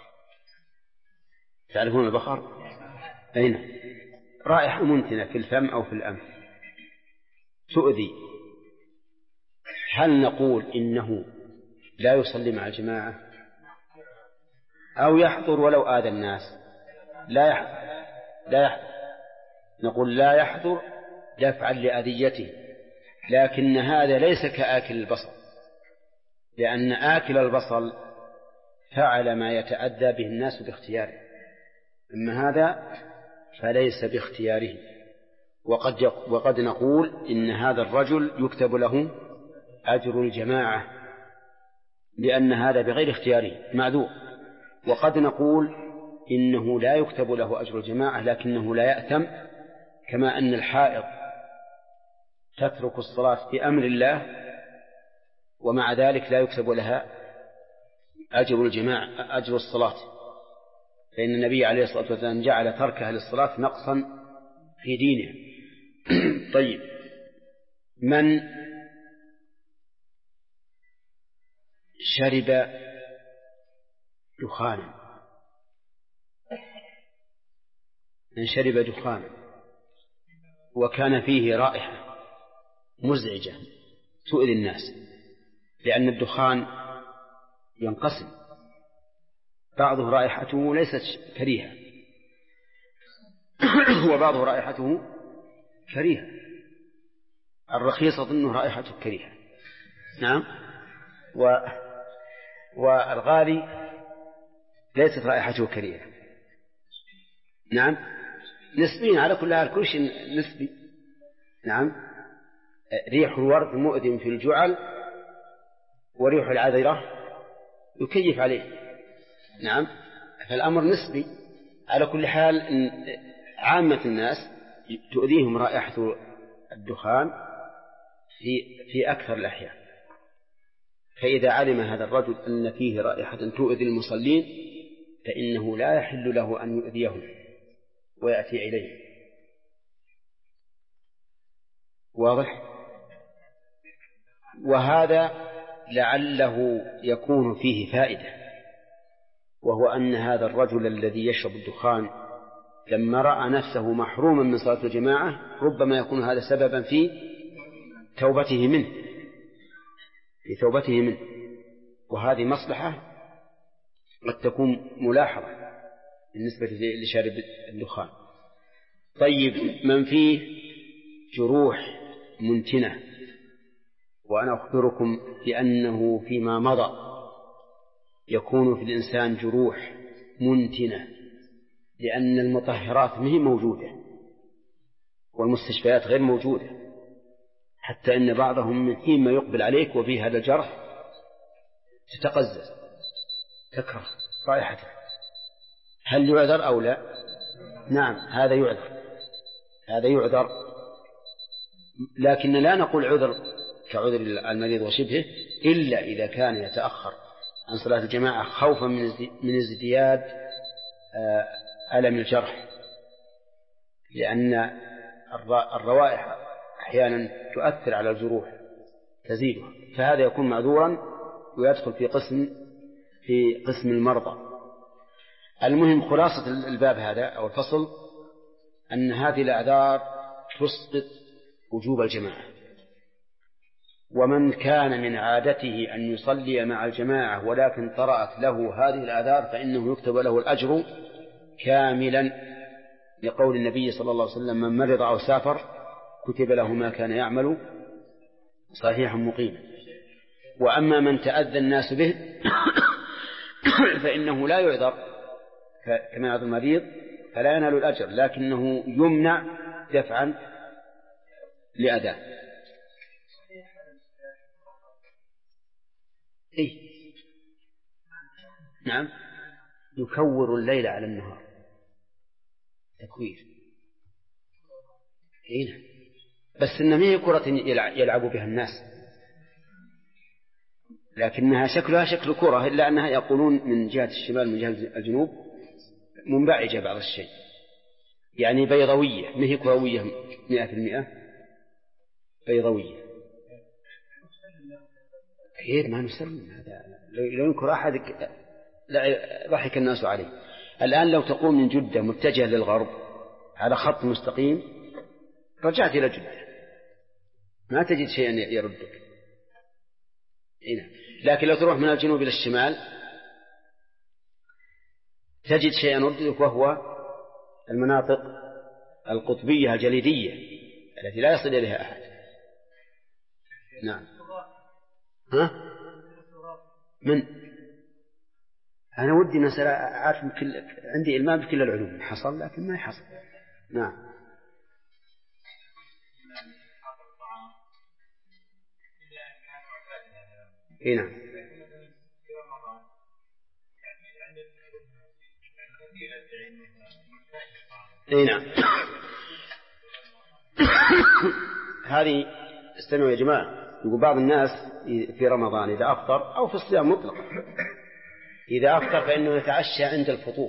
تعرفون البخر؟ أين؟ رائحة منتنة في الفم أو في الأنف تؤذي، هل نقول إنه لا يصلي مع الجماعة أو يحضر ولو آذى الناس؟ لا يحضر. نقول لا يحضر دفعا لأذيته، لكن هذا ليس كآكل البصل، لأن آكل البصل فعل ما يتأذى به الناس باختياره، أما هذا فليس باختياره. وقد نقول إن هذا الرجل يكتب له أجر الجماعة لأن هذا بغير اختياره معذور. وقد نقول إنه لا يكتب له أجر الجماعة لكنه لا يأثم، كما أن الحائض تترك الصلاة بأمر الله ومع ذلك لا يكتب لها أجر الجماعة، أجر الصلاة، فإن النبي عليه الصلاة والسلام جعل تركها للصلاة نقصا في دينه. طيب، من شرب دخانا وكان فيه رائحة مزعجة تؤذي الناس، لأن الدخان ينقسم، بعضه رائحته ليست كريهة وبعضه رائحته كريهة. الرخيص أظنه رائحته كريهة، نعم، والغالي ليست رائحته كريهة، نعم، نسبيا على كل شيء نسبي. نعم، ريح الورد مؤذن في الجعل وريح العذرة يكيف عليه، نعم، فالأمر نسبي. على كل حال عامة الناس تؤذيهم رائحة الدخان في أكثر الأحيان. فإذا علم هذا الرجل أن فيه رائحة تؤذي المصلين فإنه لا يحل له أن يؤذيهم ويأتي إليه. واضح؟ وهذا لعله يكون فيه فائدة، وهو أن هذا الرجل الذي يشرب الدخان لما رأى نفسه محروما من صلاة الجماعة ربما يكون هذا سببا في توبته منه، وهذه مصلحة قد تكون ملاحظة بالنسبة لشارب الدخان. طيب، من فيه جروح منتنة، وأنا أخبركم بأنه فيما مضى يكون في الإنسان جروح منتنة لأن المطهرات ما هي موجودة والمستشفيات غير موجودة، حتى إن بعضهم من حين ما يقبل عليك وفيه هذا الجرح تتقزز تكره رائحته، هل يعذر أو لا؟ نعم هذا يعذر، لكن لا نقول عذر كعذر المريض وشبهه إلا إذا كان يتأخر عن صلاة الجماعة خوفا من ازدياد ألم الجرح، لأن الروائح أحيانا تؤثر على الجروح تزيدها، فهذا يكون معذورا ويدخل في قسم المرضى. المهم خلاصة الباب هذا أو الفصل أن هذه الأعذار تسقط وجوب الجماعة، ومن كان من عادته أن يصلي مع الجماعة ولكن طرأت له هذه الأعذار فإنه يكتب له الأجر كاملا، لقول النبي صلى الله عليه وسلم: من مرض أو سافر كتب له ما كان يعمل صحيحا مقيما. وأما من تأذى الناس به فإنه لا يعذر كما يعذر المريض فلا ينال الأجر، لكنه يمنع دفعا لأذاه. نعم يكور الليل على النهار تكوير. بس إنها هي كرة يلعب بها الناس، لكنها شكلها شكل كرة، إلا أنها يقولون من جهة الشمال من جهة الجنوب منبعجة بعض الشيء، يعني بيضوية، ما هي كروية 100%، بيضوية. كيف ما نسلم هذا؟ لو ينكر أحد ضحك الناس عليه. الآن لو تقوم من جدة متجه للغرب على خط مستقيم رجعت إلى جدة ما تجد شيئا يردك. لكن لو تروح من الجنوب إلى الشمال تجد شيئا يردك، وهو المناطق القطبية الجليدية التي لا يصل إليها أحد. نعم. من أنا ودي مسألة عارف عندي إلمام بكل العلوم حصل لكن ما يحصل. نعم. نعم. نعم. هذه استمعوا يا جماعة، يقول بعض الناس في رمضان إذا أفطر أو في الصيام مطلقا إذا أفطر فإنه يتعشى عند الفطور،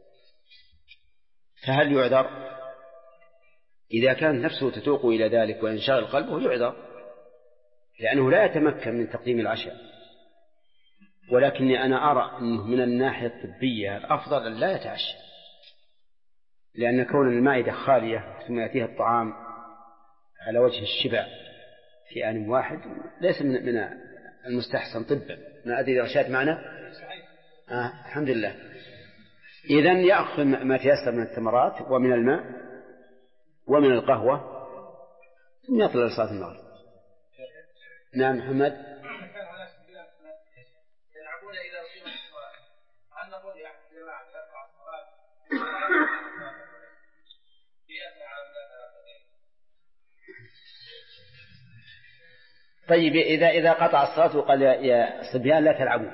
فهل يعذر؟ إذا كان نفسه تتوق إلى ذلك وينشغل قلبه يعذر، لأنه لا يتمكن من تقديم العشاء. ولكني أنا أرى أنه من الناحية الطبية الأفضل أن لا يتعشى، لأن كون المائدة خالية ثم يأتيها الطعام على وجه الشبع في آن واحد ليس من المستحسن طبا. ما أدري رشاد معنا؟ الحمد لله. إذن يأخذ ما تيسر من التمرات ومن الماء ومن القهوة ثم يطلع لصلاة المغرب. نعم محمد. يلعبون إلى قيمة الصلاة، هل نقول يا جماعة ترفع الصلاة طيب إذا قطع الصلاة وقال يا صبيان لا تلعبوا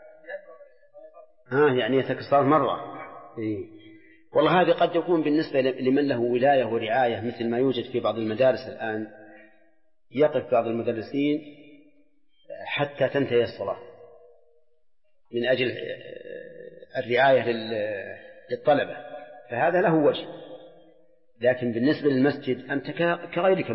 يعني يترك الصلاة مرة. والله هذه قد يكون بالنسبة لمن له ولاية ورعاية، مثل ما يوجد في بعض المدارس الآن، يقف بعض المدرسين حتى تنتهي الصلاة من أجل الرعاية للطلبة، فهذا له وجه. لكن بالنسبة للمسجد أنت كغيرك